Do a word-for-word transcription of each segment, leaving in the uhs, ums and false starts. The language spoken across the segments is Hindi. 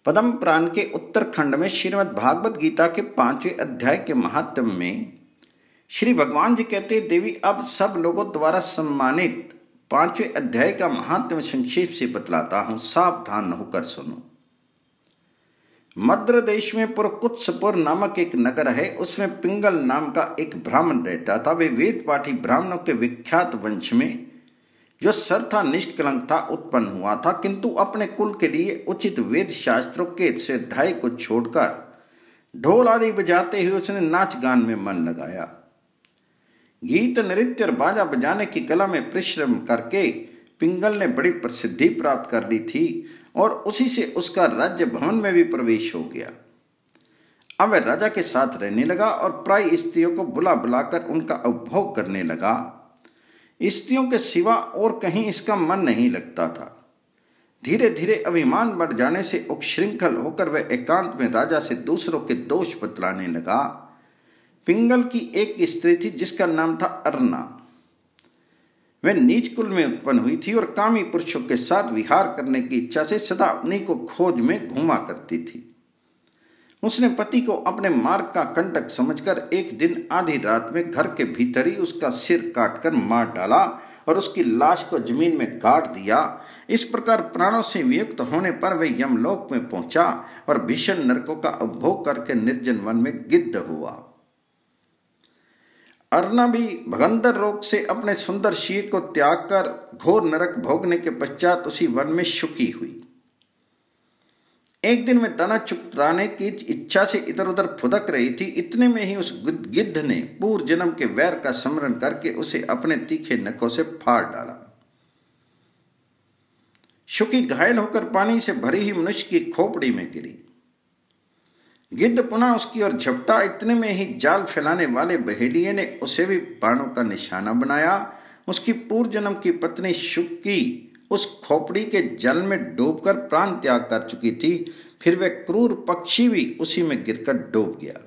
पद्म पुराण के उत्तरखंड में श्रीमद् भागवत गीता के पांचवें अध्याय के महात्म्य में श्री भगवान जी कहते, देवी अब सब लोगों द्वारा सम्मानित पांचवें अध्याय का महात्म्य संक्षेप से बतलाता हूं, सावधान होकर सुनो। मद्र देश में पुरकुत्सपुर नामक एक नगर है। उसमें पिंगल नाम का एक ब्राह्मण रहता था। वे वेद पाठी ब्राह्मणों के विख्यात वंश में, जो सर्था निष्कलंक था, उत्पन्न हुआ था, किंतु अपने कुल के लिए उचित वेद शास्त्रों के स्वाध्याय को छोड़कर ढोल आदि बजाते हुए उसने नाच गान में मन लगाया। गीत नृत्य और बाजा बजाने की कला में परिश्रम करके पिंगल ने बड़ी प्रसिद्धि प्राप्त कर ली थी और उसी से उसका राज्य भवन में भी प्रवेश हो गया। अब वह राजा के साथ रहने लगा और प्राय स्त्रियों को बुला बुलाकर उनका उपभोग करने लगा। स्त्रियों के सिवा और कहीं इसका मन नहीं लगता था। धीरे धीरे अभिमान बढ़ जाने से उच्छृंखल होकर वह एकांत में राजा से दूसरों के दोष बतलाने लगा। पिंगल की एक स्त्री थी जिसका नाम था अर्ना। वह नीच कुल में उत्पन्न हुई थी और कामी पुरुषों के साथ विहार करने की इच्छा से सदा उन्हीं को खोज में घूमा करती थी। उसने पति को अपने मार्ग का कंटक समझकर एक दिन आधी रात में घर के भीतर ही उसका सिर काटकर मार डाला और उसकी लाश को जमीन में गाड़ दिया। इस प्रकार प्राणों से वियुक्त होने पर वह यमलोक में पहुंचा और भीषण नरकों का उपभोग करके निर्जन वन में गिद्ध हुआ। अर्ना भी भगंदर रोग से अपने सुंदर शरीर को त्याग कर घोर नरक भोगने के पश्चात उसी वन में शुकी हुई। एक दिन में दाना चुराने की इच्छा से इधर उधर फुदक रही थी। इतने में ही उस गिद्ध ने पूर्व जन्म के वैर का स्मरण करके उसे अपने तीखे नखों से फाड़ डाला। शुकी घायल होकर पानी से भरी हुई मनुष्य की खोपड़ी में गिरी। गिद्ध पुनः उसकी ओर झपटा। इतने में ही जाल फैलाने वाले बहेलिये ने उसे भी बाणों का निशाना बनाया। उसकी पूर्व जन्म की पत्नी शुकी उस खोपड़ी के जल में डूबकर प्राण त्याग कर चुकी थी। फिर वह क्रूर पक्षी भी उसी में गिरकर डूब गया।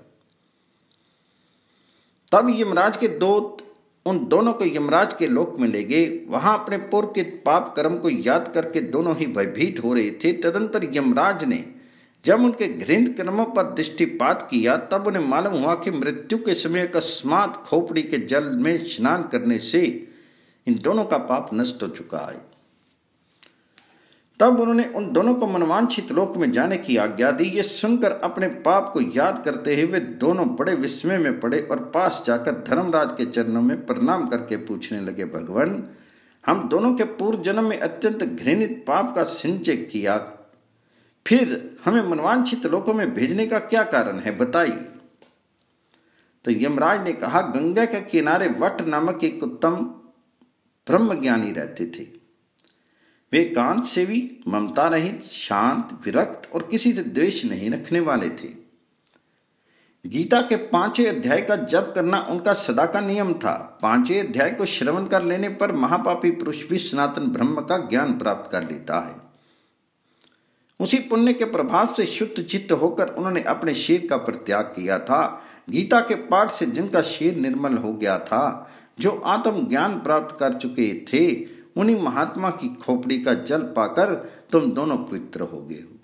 तब यमराज के दूत उन दोनों को यमराज के लोक में ले गए। वहां अपने पूर्व के पाप कर्म को याद करके दोनों ही भयभीत हो रहे थे। तदंतर यमराज ने जब उनके घृणित कर्मों पर दृष्टिपात किया तब उन्हें मालूम हुआ कि मृत्यु के समय अकस्मात खोपड़ी के जल में स्नान करने से इन दोनों का पाप नष्ट हो चुका है। तब उन्होंने उन दोनों को मनवांछित लोक में जाने की आज्ञा दी। ये सुनकर अपने पाप को याद करते हुए वे दोनों बड़े विस्मय में पड़े और पास जाकर धर्मराज के चरणों में प्रणाम करके पूछने लगे, भगवान, हम दोनों के पूर्व जन्म में अत्यंत घृणित पाप का सिंचय किया, फिर हमें मनवांछित लोकों में भेजने का क्या कारण है, बताइए। तो यमराज ने कहा, गंगा के किनारे वट नामक एक उत्तम ब्रह्मज्ञानी रहते थे। वे एकांत सेवी, ममता रहित, शांत, विरक्त और किसी से द्वेष नहीं रखने वाले थे। गीता के पांचवें अध्याय का जप करना उनका सदा का नियम था। पांचवें अध्याय को श्रवण कर लेने पर महापापी पुरुष भी सनातन ब्रह्म का ज्ञान प्राप्त कर लेता है। उसी पुण्य के प्रभाव से शुद्ध चित्त होकर उन्होंने अपने शरीर का परित्याग किया था। गीता के पाठ से जिनका शरीर निर्मल हो गया था, जो आत्म ज्ञान प्राप्त कर चुके थे, उन्हीं महात्मा की खोपड़ी का जल पाकर तुम दोनों पवित्र हो गए हो।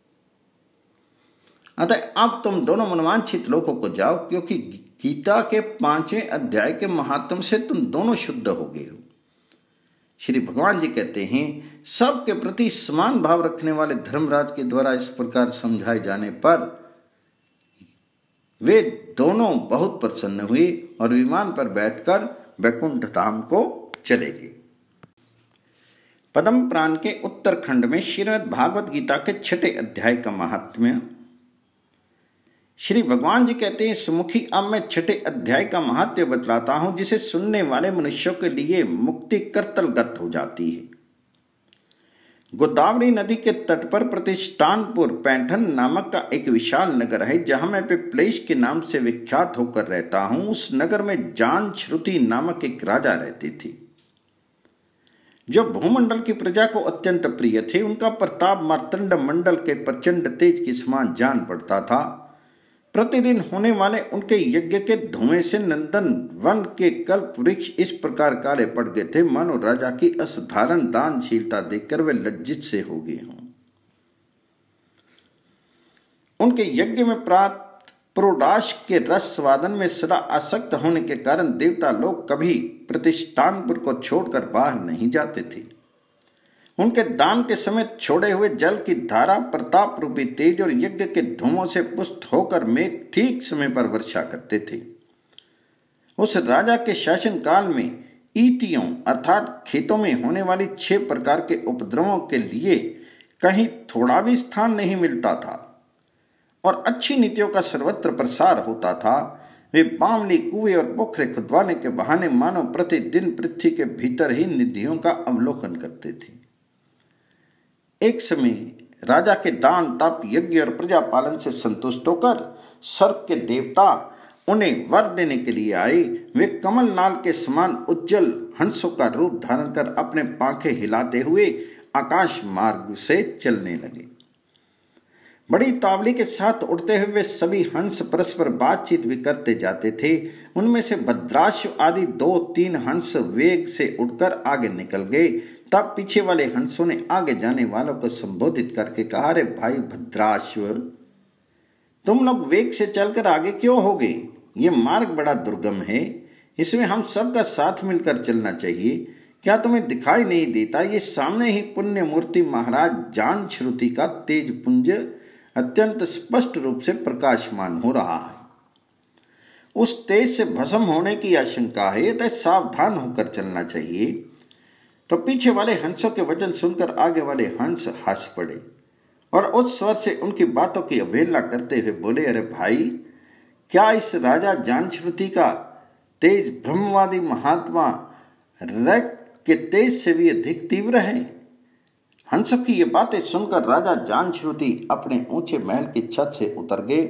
अतः अब तुम दोनों मनवांछित लोकों को जाओ, क्योंकि गीता के पांचवें अध्याय के महात्म से तुम दोनों शुद्ध हो गए हो। श्री भगवान जी कहते हैं, सबके प्रति समान भाव रखने वाले धर्मराज के द्वारा इस प्रकार समझाए जाने पर वे दोनों बहुत प्रसन्न हुए और विमान पर बैठकर वैकुंठ धाम को चले गए। पद्म पुराण के उत्तरखंड में श्रीमद् भागवत गीता के छठे अध्याय का महात्म्य। श्री भगवान जी कहते हैं, सुमुखी, अब मैं छठे अध्याय का महात्म्य बतलाता हूं, जिसे सुनने वाले मनुष्यों के लिए मुक्ति करतलगत हो जाती है। गोदावरी नदी के तट पर प्रतिष्ठानपुर पैंठन नामक का एक विशाल नगर है, जहां मैं पिपलेश के नाम से विख्यात होकर रहता हूं। उस नगर में जान श्रुति नामक एक राजा रहते थे, जो भूमंडल की प्रजा को अत्यंत प्रिय थे। उनका प्रताप मार्तंड मंडल के प्रचंड तेज के समान जान पड़ता था। प्रतिदिन होने वाले उनके यज्ञ के धुएं से नंदन वन के कल्प वृक्ष इस प्रकार काले पड़ गए थे, मानो राजा की असाधारण दानशीलता देखकर वे लज्जित से हो गए हों। उनके यज्ञ में प्राप्त पुरोडाश के रस स्वादन में सदा आसक्त होने के कारण देवता लोग कभी प्रतिष्ठानपुर को छोड़कर बाहर नहीं जाते थे। उनके दान के समय छोड़े हुए जल की धारा प्रताप रूपी तेज और यज्ञ के धुओं से पुष्ट होकर मेघ ठीक समय पर वर्षा करते थे। उस राजा के शासन काल में ईटियों अर्थात खेतों में होने वाली छह प्रकार के उपद्रवों के लिए कहीं थोड़ा भी स्थान नहीं मिलता था और अच्छी नीतियों का सर्वत्र प्रसार होता था। वे बावली कुएं और पोखरे खुदवाने के बहाने मानव प्रतिदिन पृथ्वी के भीतर ही निधियों का अवलोकन करते थे। एक समय राजा के दान तप यज्ञ और प्रजा पालन से संतुष्ट होकर स्वर्ग के देवता उन्हें वर देने के लिए आए। वे कमल नाल के समान उज्जवल हंसों का रूप धारण कर अपने पांखें हिलाते हुए आकाश मार्ग से चलने लगे। बड़ी तावली के साथ उड़ते हुए वे सभी हंस परस्पर बातचीत भी करते जाते थे। उनमें से भद्राश्व आदि दो तीन हंस वेग से उड़कर आगे निकल गए। तब पीछे वाले हंसों ने आगे जाने वालों को संबोधित करके कहा, अरे भाई भद्राश्व, तुम लोग वेग से चलकर आगे क्यों हो गए? ये मार्ग बड़ा दुर्गम है, इसमें हम सबका साथ मिलकर चलना चाहिए। क्या तुम्हें दिखाई नहीं देता ये सामने ही पुण्य मूर्ति महाराज जांछरुति का तेज पुंज अत्यंत स्पष्ट रूप से प्रकाशमान हो रहा है। उस तेज से भस्म होने की आशंका है, अतः सावधान होकर चलना चाहिए। तो पीछे वाले हंसों के वचन सुनकर आगे वाले हंस हंस पड़े और उस स्वर से उनकी बातों की अवहेलना करते हुए बोले, अरे भाई, क्या इस राजा जांछरुति का तेज ब्रह्मवादी महात्मा रैक के तेज से भी अधिक तीव्र है? हंसों की ये बातें सुनकर राजा जांछरुति अपने ऊंचे महल की छत से उतर गए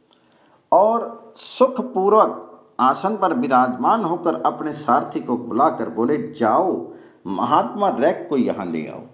और सुखपूर्वक आसन पर विराजमान होकर अपने सारथी को बुलाकर बोले, जाओ महात्मा रैक को यहां ले आओ।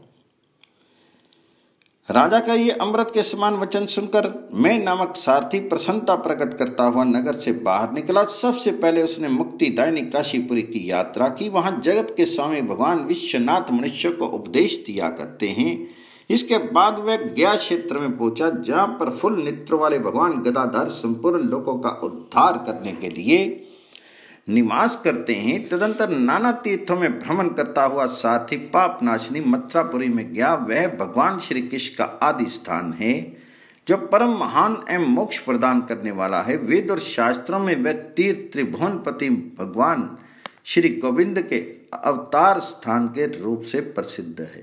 राजा का ये अमृत के समान वचन सुनकर मैं नामक सारथी प्रसन्नता प्रकट करता हुआ नगर से बाहर निकला। सबसे पहले उसने मुक्तिदायिनी काशीपुरी की यात्रा की। वहां जगत के स्वामी भगवान विश्वनाथ मनुष्य को उपदेश दिया करते हैं। इसके बाद वह गया क्षेत्र में पहुंचा, जहां पर फुल नेत्र वाले भगवान गदाधर संपूर्ण लोगों का उद्धार करने के लिए निवास करते हैं। तदंतर नाना तीर्थों में भ्रमण करता हुआ साथी पाप नाशनी मथुरापुरी में गया। वह भगवान श्री कृष्ण का आदि स्थान है, जो परम महान एवं मोक्ष प्रदान करने वाला है। वेद और शास्त्रों में वह तीर्थ त्रिभुवनपति भगवान श्री गोविंद के अवतार स्थान के रूप से प्रसिद्ध है।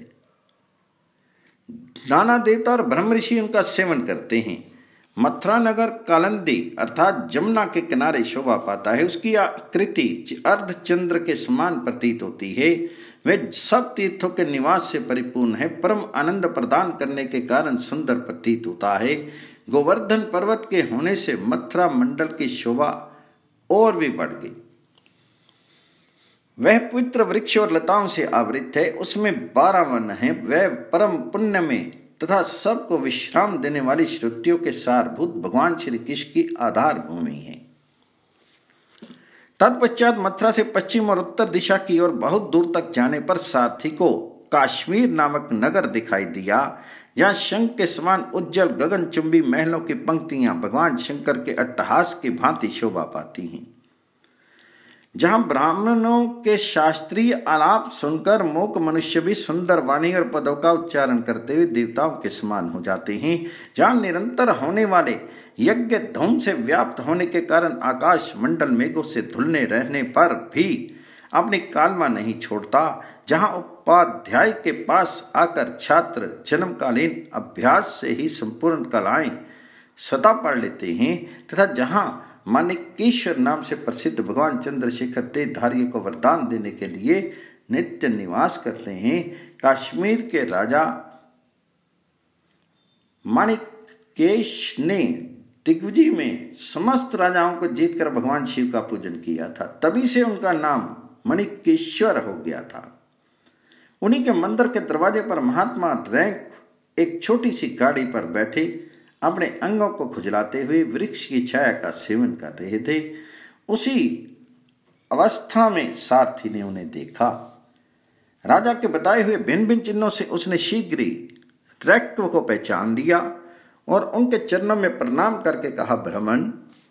नाना देवता और ब्रह्म ऋषि उनका सेवन करते हैं। मथुरा नगर कालंदी अर्थात जमुना के किनारे शोभा पाता है। उसकी आकृति अर्धचंद्र के समान प्रतीत होती है। वह सब तीर्थों के निवास से परिपूर्ण है। परम आनंद प्रदान करने के कारण सुंदर प्रतीत होता है। गोवर्धन पर्वत के होने से मथुरा मंडल की शोभा और भी बढ़ गई। वह पवित्र वृक्ष और लताओं से आवृत है। उसमें बारह वन है। वह परम पुण्य में तथा सबको विश्राम देने वाली श्रुतियों के सारभूत भगवान श्री कृष्ण की आधार भूमि है। तत्पश्चात मथुरा से पश्चिम और उत्तर दिशा की ओर बहुत दूर तक जाने पर सारथी को काश्मीर नामक नगर दिखाई दिया, जहां शंख के समान उज्जवल गगनचुंबी महलों की पंक्तियां भगवान शंकर के अट्टहास की भांति शोभा पाती हैं। जहां ब्राह्मणों के शास्त्रीय आलाप सुनकर मूक मनुष्य भी सुंदर वाणी और पदों का उच्चारण करते हुए देवताओं के समान हो जाते हैं। जहां निरंतर होने वाले यज्ञ धूम से व्याप्त होने के कारण आकाश मंडल मेघों से धुलने रहने पर भी अपनी कालमा नहीं छोड़ता। जहां उपाध्याय के पास आकर छात्र जन्मकालीन अभ्यास से ही संपूर्ण कलाएं स्वतः पढ़ लेते हैं, तथा जहां माणिकेश्वर नाम से प्रसिद्ध भगवान चंद्रशेखर तेजधारियों को वरदान देने के लिए नित्य निवास करते हैं। कश्मीर के राजा माणिकेश ने दिग्विजय में समस्त राजाओं को जीतकर भगवान शिव का पूजन किया था। तभी से उनका नाम माणिकेश्वर हो गया था। उन्हीं के मंदिर के दरवाजे पर महात्मा रैक एक छोटी सी गाड़ी पर बैठे अपने अंगों को खुजलाते हुए वृक्ष की छाया का सेवन कर रहे थे। उसी अवस्था में सारथी ने उन्हें देखा। राजा के बताए हुए भिन्न भिन्न चिन्हों से उसने शीघ्र ही रैक को पहचान लिया। और उनके चरणों में प्रणाम करके कहा, ब्राह्मण,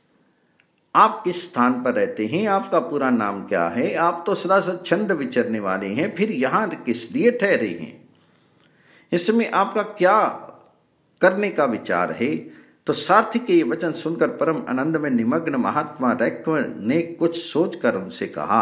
आप किस स्थान पर रहते हैं? आपका पूरा नाम क्या है? आप तो सदा स्वच्छंद विचरने वाले हैं, फिर यहाँ किस लिए ठहरे हैं? इसमें आपका क्या करने का विचार है? तो सारथी के ये वचन सुनकर परम आनंद में निमग्न महात्मा रैक्व ने कुछ सोचकर उनसे कहा,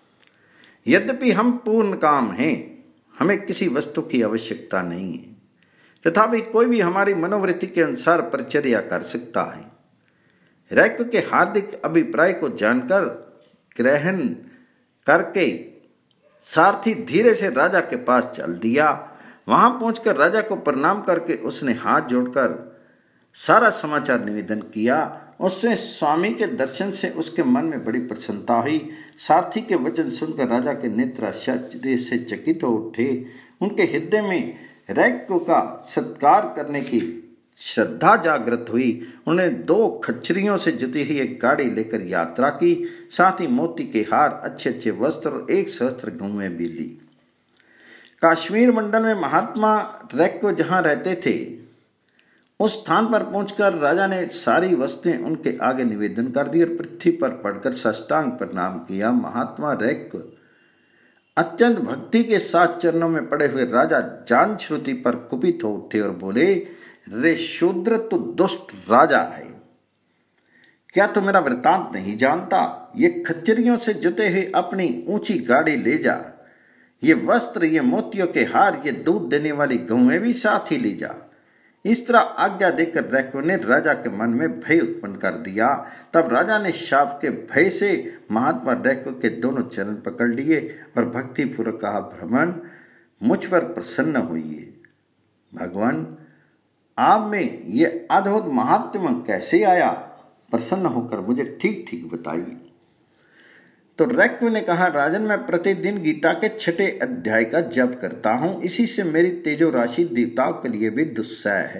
यद्यपि हम पूर्ण काम हैं, हमें किसी वस्तु की आवश्यकता नहीं है, तथापि कोई भी हमारी मनोवृत्ति के अनुसार परिचर्या कर सकता है। रैक्व के हार्दिक अभिप्राय को जानकर ग्रहण करके सारथी धीरे से राजा के पास चल दिया। वहां पहुंचकर राजा को प्रणाम करके उसने हाथ जोड़कर सारा समाचार निवेदन किया। उसने स्वामी के दर्शन से उसके मन में बड़ी प्रसन्नता हुई। सारथी के वचन सुनकर राजा के नेत्र आश्चर्य से चकित हो उठे। उनके हृदय में रैक्व का सत्कार करने की श्रद्धा जागृत हुई। उन्होंने दो खच्चरियों से जुती हुई एक गाड़ी लेकर यात्रा की, साथ ही मोती के हार, अच्छे अच्छे वस्त्र और एक सहस्त्र गौएं भी ली। कश्मीर मंडल में महात्मा रैक्व जहां रहते थे, उस स्थान पर पहुंचकर राजा ने सारी वस्तुएं उनके आगे निवेदन कर दी और पृथ्वी पर पड़कर साष्टांग प्रणाम किया। महात्मा रैक्व अत्यंत भक्ति के साथ चरणों में पड़े हुए राजा जानश्रुति पर कुपित हो उठे और बोले, रे शूद्र, तू दुष्ट राजा है, क्या तू मेरा वृतांत नहीं जानता? ये खच्चरियों से जुते हुए अपनी ऊंची गाड़ी ले जा, ये वस्त्र, ये मोतियों के हार, ये दूध देने वाली गौएं भी साथ ही ले जा। इस तरह आज्ञा देकर रैक्व ने राजा के मन में भय उत्पन्न कर दिया। तब राजा ने शाप के भय से महात्मा रैक्व के दोनों चरण पकड़ लिए और भक्ति पूर्वक कहा, ब्राह्मण, मुझ पर प्रसन्न होइए। भगवान, आप में ये अद्भुत महात्मा कैसे आया? प्रसन्न होकर मुझे ठीक ठीक बताइए। तो रैक्व ने कहा, राजन, मैं प्रतिदिन गीता के छठे अध्याय का जप करता हूं, इसी से मेरी तेजो राशि देवताओं के लिए भी दुस्सह है।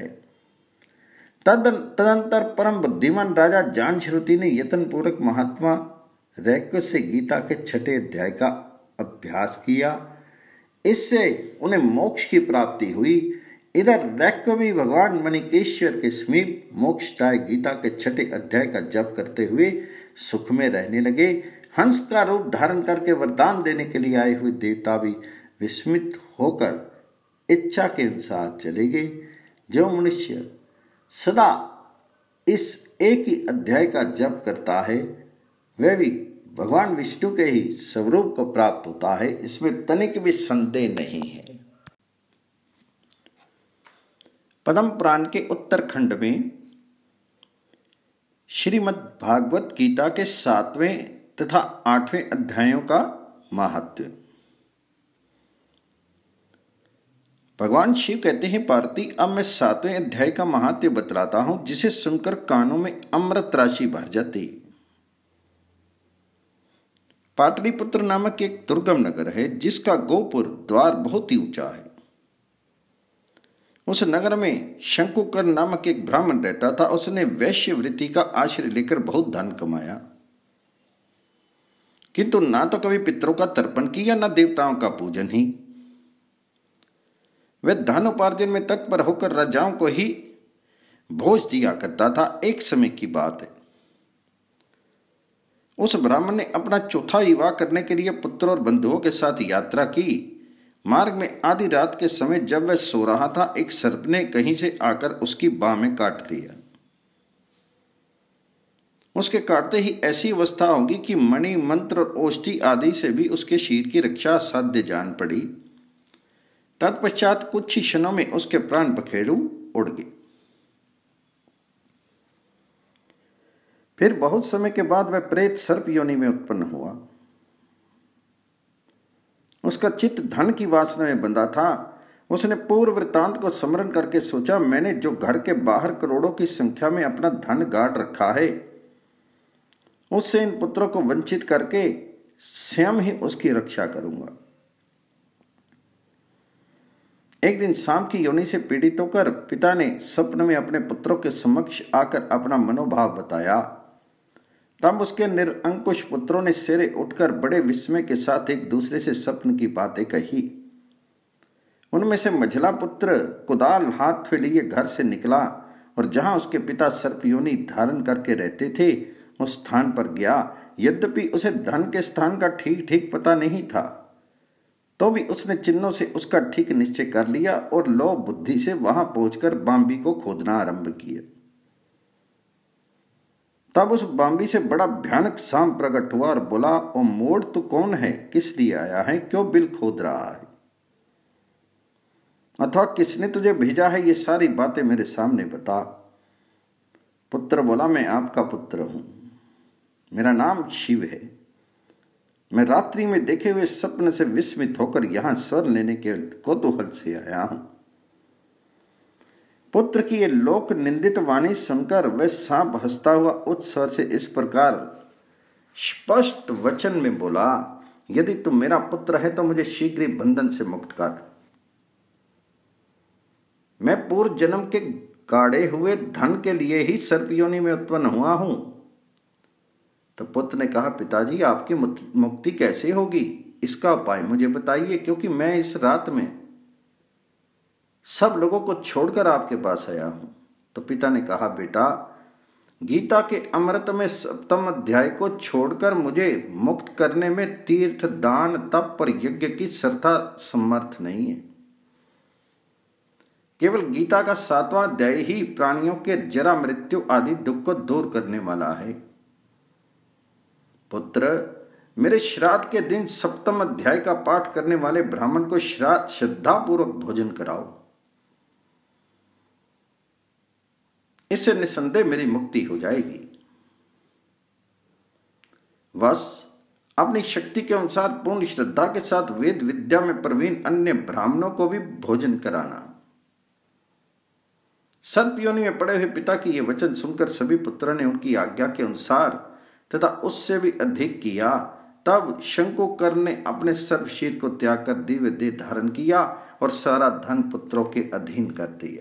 तद तदंतर परम बुद्धिमान राजा जानश्रुति ने यत्न पूर्वक महात्मा रैक्व से गीता के छठे अध्याय का अभ्यास किया। इससे उन्हें मोक्ष की प्राप्ति हुई। इधर रैक्व भी भगवान मणिकेश्वर के समीप मोक्षदायक गीता के छठे अध्याय का जप करते हुए सुख में रहने लगे। हंस का रूप धारण करके वरदान देने के लिए आए हुए देवता भी विस्मित होकर इच्छा के अनुसार चले गए। जो मनुष्य सदा इस एक ही अध्याय का जप करता है, वह भी भगवान विष्णु के ही स्वरूप को प्राप्त होता है, इसमें तनिक भी संदेह नहीं है। पद्म पुराण के उत्तरखंड में श्रीमद् भागवत गीता के सातवें तथा आठवें अध्यायों का महात्म्य। भगवान शिव कहते हैं, पार्वती, अब मैं सातवें अध्याय का महात्म्य बतलाता हूं, जिसे सुनकर कानों में अमृत राशि भर जाती। पाटलिपुत्र नामक एक दुर्गम नगर है, जिसका गोपुर द्वार बहुत ही ऊंचा है। उस नगर में शंकुकर्ण नामक एक ब्राह्मण रहता था। उसने वैश्य वृत्ति का आश्रय लेकर बहुत धन कमाया, किंतु ना तो कभी पितरों का तर्पण किया, न देवताओं का पूजन ही। वह धन उपार्जन में तत्पर होकर राजाओं को ही भोज दिया करता था। एक समय की बात है, उस ब्राह्मण ने अपना चौथा विवाह करने के लिए पुत्र और बंधुओं के साथ यात्रा की। मार्ग में आधी रात के समय जब वह सो रहा था, एक सर्प ने कहीं से आकर उसकी बाह में काट लिया। उसके काटते ही ऐसी अवस्था होगी कि मणि, मंत्र और औषधि आदि से भी उसके शरीर की रक्षा असाध्य जान पड़ी। तत्पश्चात कुछ ही क्षणों में उसके प्राण पखेरु उड़ गए। फिर बहुत समय के बाद वह प्रेत सर्प योनि में उत्पन्न हुआ। उसका चित्त धन की वासना में बंधा था। उसने पूर्व वृत्तांत को स्मरण करके सोचा, मैंने जो घर के बाहर करोड़ों की संख्या में अपना धन गाड़ रखा है, उससे इन पुत्रों को वंचित करके स्वयं ही उसकी रक्षा करूंगा। एक दिन शाम की योनि से पीड़ित होकर पिता ने स्वप्न में अपने पुत्रों के समक्ष आकर अपना मनोभाव बताया। तब उसके निरंकुश पुत्रों ने सेरे उठकर बड़े विस्मय के साथ एक दूसरे से स्वप्न की बातें कही। उनमें से मझला पुत्र कुदाल हाथ में लिए घर से निकला और जहां उसके पिता सर्पयोनि धारण करके रहते थे उस स्थान पर गया। यद्यपि उसे धन के स्थान का ठीक ठीक पता नहीं था, तो भी उसने चिन्हों से उसका ठीक निश्चय कर लिया और लो बुद्धि से वहां पहुंचकर बाम्बी को खोदना आरंभ किया। तब उस बाम्बी से बड़ा भयानक सांप प्रकट हुआ और बोला, ओ मोड़, तू कौन है, किस लिए आया है, क्यों बिल खोद रहा है, अथवा किसने तुझे भेजा है, ये सारी बातें मेरे सामने बता। पुत्र बोला, मैं आपका पुत्र हूं, मेरा नाम शिव है। मैं रात्रि में देखे हुए स्वप्न से विस्मित होकर यहां स्वर लेने के कौतूहल से आया हूं। पुत्र की ये लोक निंदित वाणी सुनकर वह सांप हंसता हुआ उच्च स्वर से इस प्रकार स्पष्ट वचन में बोला, यदि तुम मेरा पुत्र है तो मुझे शीघ्र ही बंधन से मुक्त कर। मैं पूर्व जन्म के गाड़े हुए धन के लिए ही सर्पयोनि में उत्पन्न हुआ हूं। तो पुत्र ने कहा, पिताजी आपकी मुक्ति कैसे होगी, इसका उपाय मुझे बताइए, क्योंकि मैं इस रात में सब लोगों को छोड़कर आपके पास आया हूं। तो पिता ने कहा, बेटा गीता के अमृत में सप्तम अध्याय को छोड़कर मुझे मुक्त करने में तीर्थ, दान, तप और यज्ञ की श्रद्धा समर्थ नहीं है। केवल गीता का सातवां अध्याय ही प्राणियों के जरा, मृत्यु आदि दुख को दूर करने वाला है। पुत्र, मेरे श्राद्ध के दिन सप्तम अध्याय का पाठ करने वाले ब्राह्मण को श्राद्ध श्रद्धापूर्वक भोजन कराओ, इससे निसंदेह मेरी मुक्ति हो जाएगी। बस अपनी शक्ति के अनुसार पूर्ण श्रद्धा के साथ वेद विद्या में प्रवीण अन्य ब्राह्मणों को भी भोजन कराना। सर्पयोनि में पड़े हुए पिता की ये वचन सुनकर सभी पुत्रों ने उनकी आज्ञा के अनुसार तथा उससे भी अधिक किया। तब शंकुकर्ण ने अपने सर्प शीर को त्याग कर दिव्य देह धारण किया और सारा धन पुत्रों के अधीन कर दिया।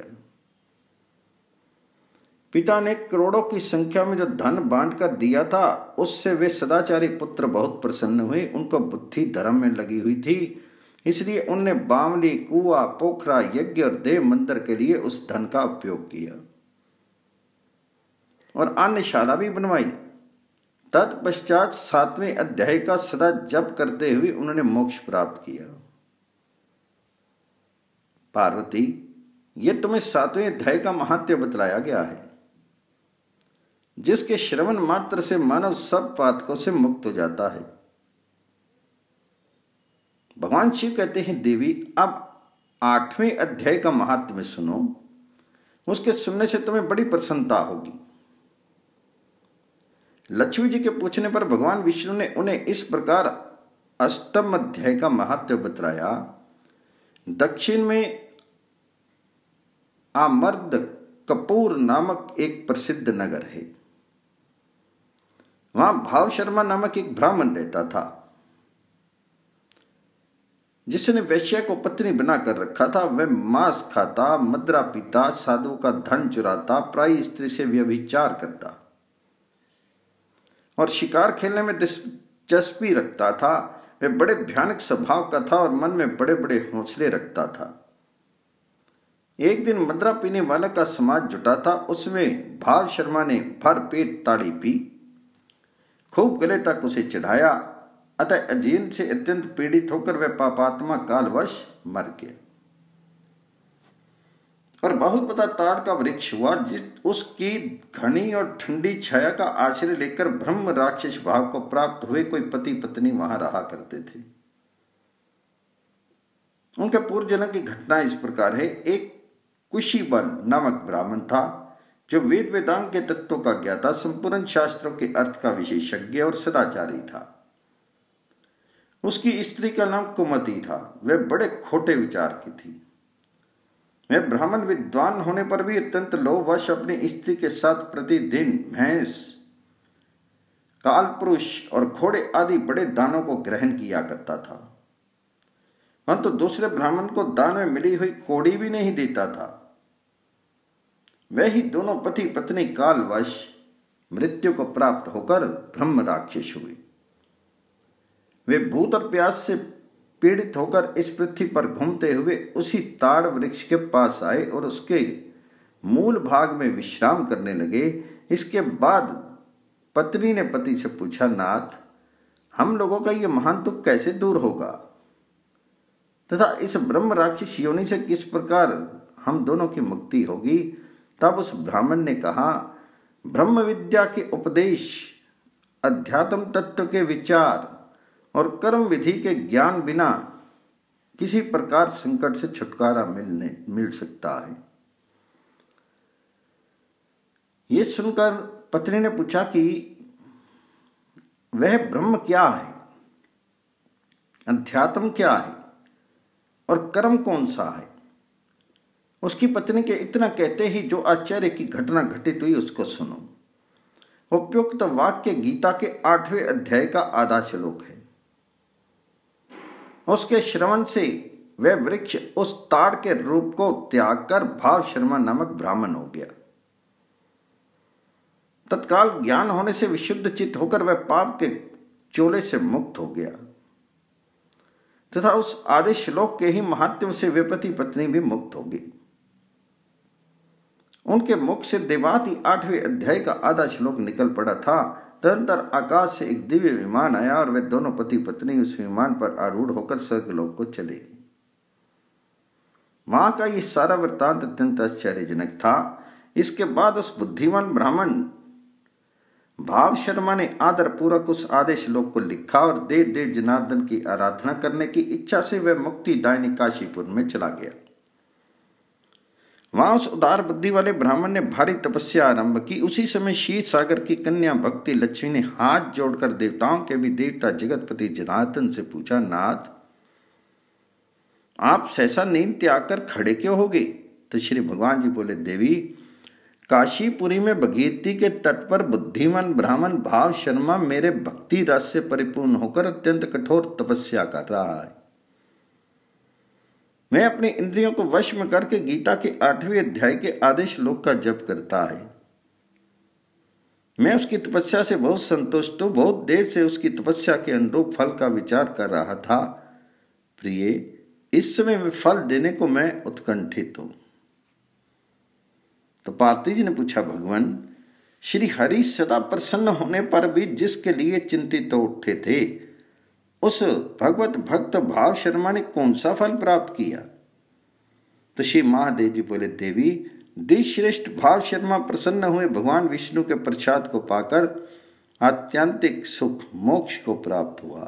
पिता ने करोड़ों की संख्या में जो धन बांट कर दिया था, उससे वे सदाचारी पुत्र बहुत प्रसन्न हुए। उनको बुद्धि धर्म में लगी हुई थी, इसलिए उनने बावली, कुआ, पोखरा, यज्ञ और देव मंदिर के लिए उस धन का उपयोग किया और अन्नशाला भी बनवाई। तत्पश्चात सातवें अध्याय का सदा जप करते हुए उन्होंने मोक्ष प्राप्त किया। पार्वती, ये तुम्हें सातवें अध्याय का महात्म्य बतलाया गया है, जिसके श्रवण मात्र से मानव सब पातकों से मुक्त हो जाता है। भगवान शिव कहते हैं, देवी अब आठवें अध्याय का महात्म्य सुनो, उसके सुनने से तुम्हें बड़ी प्रसन्नता होगी। लक्ष्मी जी के पूछने पर भगवान विष्णु ने उन्हें इस प्रकार अष्टम अध्याय का महात्म्य बतलाया। दक्षिण में आमर्द कपूर नामक एक प्रसिद्ध नगर है। वहां भाव शर्मा नामक एक ब्राह्मण रहता था, जिसने वैश्या को पत्नी बना कर रखा था। वह मांस खाता, मदिरा पीता, साधुओं का धन चुराता, प्राय स्त्री से व्यभिचार करता और शिकार खेलने में दिलचस्पी रखता था। वह बड़े भयानक स्वभाव का था और मन में बड़े बड़े हौसले रखता था। एक दिन मदिरा पीने वाला का समाज जुटा था, उसमें भाव शर्मा ने भर पेट ताड़ी पी, खूब गले तक उसे चढ़ाया। अतः अजीर्ण से अत्यंत पीड़ित होकर वह पापात्मा कालवश मर गया और बहुत बड़ा ताड़ का वृक्ष हुआ, जिस उसकी घनी और ठंडी छाया का आश्रय लेकर ब्रह्म राक्षस भाव को प्राप्त हुए कोई पति पत्नी वहां रहा करते थे। उनके पूर्व जन्म की घटना इस प्रकार है। एक कुशीबल नामक ब्राह्मण था, जो वेद वेदांग के तत्वों का ज्ञाता, संपूर्ण शास्त्रों के अर्थ का विशेषज्ञ और सदाचारी था। उसकी स्त्री का नाम कुमति था। वह बड़े खोटे विचार की थी। वह ब्राह्मण विद्वान होने पर भी अत्यंत लोभवश अपनी स्त्री के साथ प्रतिदिन भैंस, कालपुरुष और घोड़े आदि बड़े दानों को ग्रहण किया करता था, परंतु तो दूसरे ब्राह्मण को दान में मिली हुई कौड़ी भी नहीं देता था। वह ही दोनों पति पत्नी कालवश मृत्यु को प्राप्त होकर ब्रह्म राक्षस हुए। वे भूत और प्यास से पीड़ित होकर इस पृथ्वी पर घूमते हुए उसी ताड़ वृक्ष के पास आए और उसके मूल भाग में विश्राम करने लगे। इसके बाद पत्नी ने पति से पूछा, नाथ, हम लोगों का ये महान दुख कैसे दूर होगा तथा इस ब्रह्म राक्षस योनि से किस प्रकार हम दोनों की मुक्ति होगी? तब उस ब्राह्मण ने कहा, ब्रह्म विद्या के उपदेश, अध्यात्म तत्व के विचार और कर्म विधि के ज्ञान बिना किसी प्रकार संकट से छुटकारा मिलने मिल सकता है। ये सुनकर पत्नी ने पूछा कि वह ब्रह्म क्या है, अध्यात्म क्या है और कर्म कौन सा है? उसकी पत्नी के इतना कहते ही जो आश्चर्य की घटना घटित हुई उसको सुनो। उपयुक्त वाक्य गीता के आठवें अध्याय का आधा श्लोक है। उसके श्रवण से वह वृक्ष उस ताड़ के रूप को त्याग कर भाव शर्मा नामक ब्राह्मण हो गया। तत्काल ज्ञान होने से विशुद्ध चित्त होकर वह पाप के चोले से मुक्त हो गया तथा उस आधे श्लोक के ही महात्म्य से वे पति पत्नी भी मुक्त हो गई। उनके मुख से देवाती आठवें अध्याय का आधा श्लोक निकल पड़ा था। तदंतर आकाश से एक दिव्य विमान आया और वे दोनों पति पत्नी उस विमान पर आरूढ़ होकर स्वर्गलोक को चले गए। वहां का ये सारा वृत्तांत अत्यंत आश्चर्यजनक था। इसके बाद उस बुद्धिमान ब्राह्मण भाव शर्मा ने आदर पूर्वक उस आधे श्लोक को लिखा और देव देव जनार्दन की आराधना करने की इच्छा से वह मुक्ति दायिनी काशीपुर में चला गया। वहां उस उदार बुद्धि वाले ब्राह्मण ने भारी तपस्या आरंभ की। उसी समय क्षीर सागर की कन्या भक्ति लक्ष्मी ने हाथ जोड़कर देवताओं के भी देवता जगतपति जनार्दन से पूछा, नाथ, आप सहसा नींद त्याग कर खड़े क्यों हो गए? तो श्री भगवान जी बोले, देवी, काशीपुरी में भगीरथी के तट पर बुद्धिमान ब्राह्मण भाव शर्मा मेरे भक्ति रस से परिपूर्ण होकर अत्यंत कठोर तपस्या कर रहा है। मैं अपनी इंद्रियों को वश में करके गीता के आठवें अध्याय के आधे श्लोक का जप करता है। मैं उसकी तपस्या से बहुत संतुष्ट हूं। बहुत देर से उसकी तपस्या के अनुरूप फल का विचार कर रहा था। प्रिय, इस समय में फल देने को मैं उत्कंठित हूं। तो पार्वती जी ने पूछा, भगवान, श्री हरि सदा प्रसन्न होने पर भी जिसके लिए चिंतित हो उठे थे, उस भगवत भक्त भाव शर्मा ने कौन सा फल प्राप्त किया? तो श्री महादेव जी बोले, देवी, दिश्रेष्ठ भाव शर्मा प्रसन्न हुए भगवान विष्णु के प्रसाद को पाकर आत्यंतिक सुख मोक्ष को प्राप्त हुआ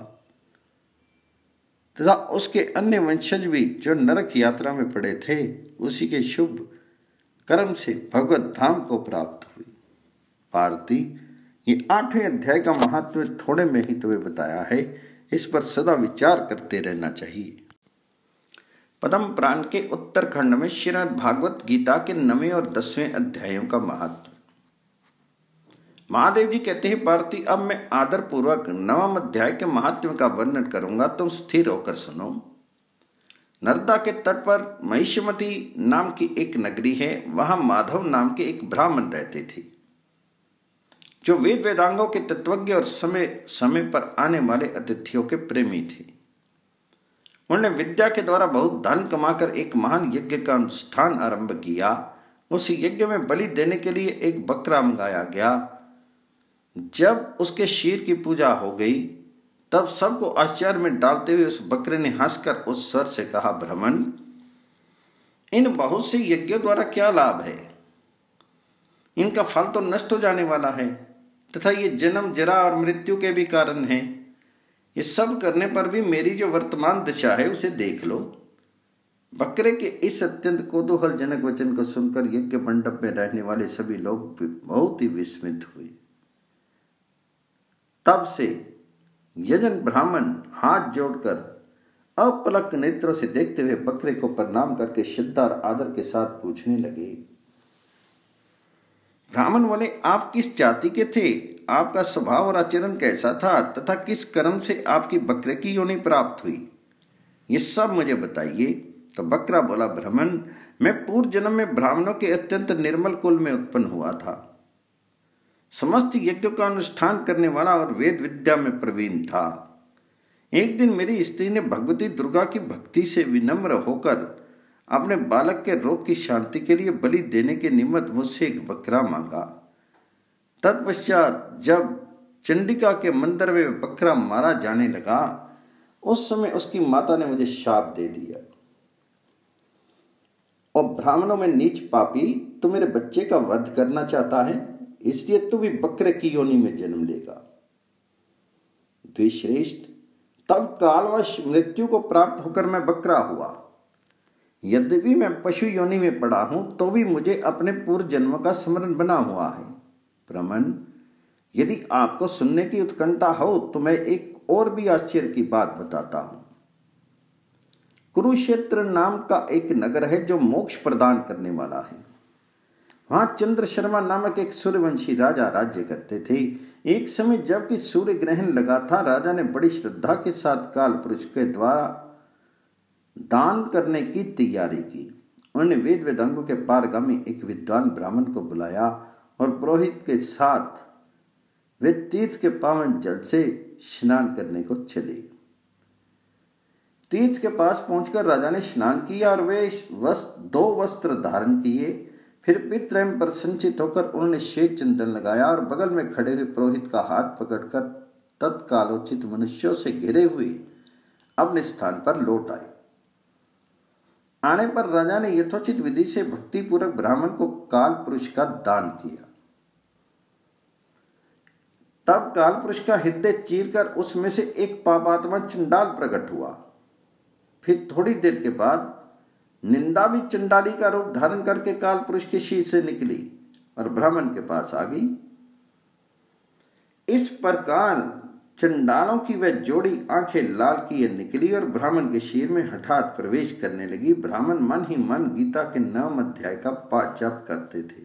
तथा उसके अन्य वंशज भी जो नरक यात्रा में पड़े थे उसी के शुभ कर्म से भगवत धाम को प्राप्त हुई। पार्वती, ये आठवें अध्याय का महत्व थोड़े में ही तुम्हें बताया है, इस पर सदा विचार करते रहना चाहिए। पद्म पुराण के उत्तरखंड में श्रीमद् भागवत गीता के नवें और दसवें अध्यायों का महत्व। महादेव जी कहते हैं, पार्वती, अब मैं आदर पूर्वक नवम अध्याय के महात्म्य का वर्णन करूंगा, तुम स्थिर होकर सुनो। नर्मदा के तट पर महिषमती नाम की एक नगरी है। वहां माधव नाम के एक ब्राह्मण रहते थे जो वेद वेदांगों के तत्वज्ञ और समय समय पर आने वाले अतिथियों के प्रेमी थे। उन्होंने विद्या के द्वारा बहुत धन कमाकर एक महान यज्ञ का अनुष्ठान आरंभ किया। उस यज्ञ में बलि देने के लिए एक बकरा मंगाया गया। जब उसके शीर की पूजा हो गई तब सबको आश्चर्य में डालते हुए उस बकरे ने हंसकर उस स्वर से कहा, ब्राह्मण, इन बहुत से यज्ञों द्वारा क्या लाभ है? इनका फल तो नष्ट हो जाने वाला है तथा ये जन्म, जरा और मृत्यु के भी कारण हैं। ये सब करने पर भी मेरी जो वर्तमान दशा है उसे देख लो। बकरे के इस अत्यंत कौतूहलजनक वचन को सुनकर यज्ञ मंडप में रहने वाले सभी लोग बहुत ही विस्मित हुए। तब से यजन ब्राह्मण हाथ जोड़कर अपलक नेत्रों से देखते हुए बकरे को प्रणाम करके श्रद्धा और आदर के साथ पूछने लगे। ब्राह्मण बोले, आप किस जाति के थे? आपका स्वभाव और आचरण कैसा था तथा किस कर्म से आपकी बकरे की योनि प्राप्त हुई? ये सब मुझे बताइए। तो बकरा बोला, ब्राह्मण, मैं पूर्व जन्म में ब्राह्मणों के अत्यंत निर्मल कुल में उत्पन्न हुआ था। समस्त यज्ञों का अनुष्ठान करने वाला और वेद विद्या में प्रवीण था। एक दिन मेरी स्त्री ने भगवती दुर्गा की भक्ति से विनम्र होकर अपने बालक के रोग की शांति के लिए बलि देने के निमित्त मुझसे एक बकरा मांगा। तत्पश्चात जब चंडिका के मंदिर में बकरा मारा जाने लगा, उस समय उसकी माता ने मुझे शाप दे दिया, और ब्राह्मणों में नीच पापी तो मेरे बच्चे का वध करना चाहता है, इसलिए तू भी बकरे की योनि में जन्म लेगा। द्विश्रेष्ठ, तब कालवश मृत्यु को प्राप्त होकर मैं बकरा हुआ। यद्यपि मैं पशु योनि में पड़ा हूं, तो भी मुझे अपने पूर्व जन्म का स्मरण बना हुआ है। ब्राह्मण, यदि आपको सुनने की उत्कंठा हो तो मैं एक और भी आश्चर्य की बात बताता हूं। कुरुक्षेत्र नाम का एक नगर है जो मोक्ष प्रदान करने वाला है। वहां चंद्र शर्मा नामक एक सूर्यवंशी राजा राज्य करते थे। एक समय जबकि सूर्य ग्रहण लगा था, राजा ने बड़ी श्रद्धा के साथ काल पुरुष के द्वारा दान करने की तैयारी की। उन्होंने वेद वेदांगों के पारगामी एक विद्वान ब्राह्मण को बुलाया और पुरोहित के साथ वे तीर्थ के पावन जल से स्नान करने को चले। तीर्थ के पास पहुंचकर राजा ने स्नान किया और वे वस्त्र दो वस्त्र धारण किए। फिर पितृ एवं प्रसन्नचित होकर उन्होंने श्वेत चंदन लगाया और बगल में खड़े हुए पुरोहित का हाथ पकड़कर तत्कालोचित मनुष्यों से घिरे हुए अपने स्थान पर लौट आए। आने पर राजा ने यथोचित विधि से भक्तिपूर्वक ब्राह्मण को काल पुरुष का दान किया। तब काल पुरुष का हृदय चीरकर उसमें से एक पापात्मा चंडाल प्रकट हुआ। फिर थोड़ी देर के बाद निंदा भी चंडाली का रूप धारण करके काल पुरुष के शीर से निकली और ब्राह्मण के पास आ गई। इस प्रकार चंडालों की वह जोड़ी आंखें लाल किए निकली और ब्राह्मण के शीर में हठात प्रवेश करने लगी। ब्राह्मण मन ही मन गीता के नवम अध्याय का पाठ जप करते थे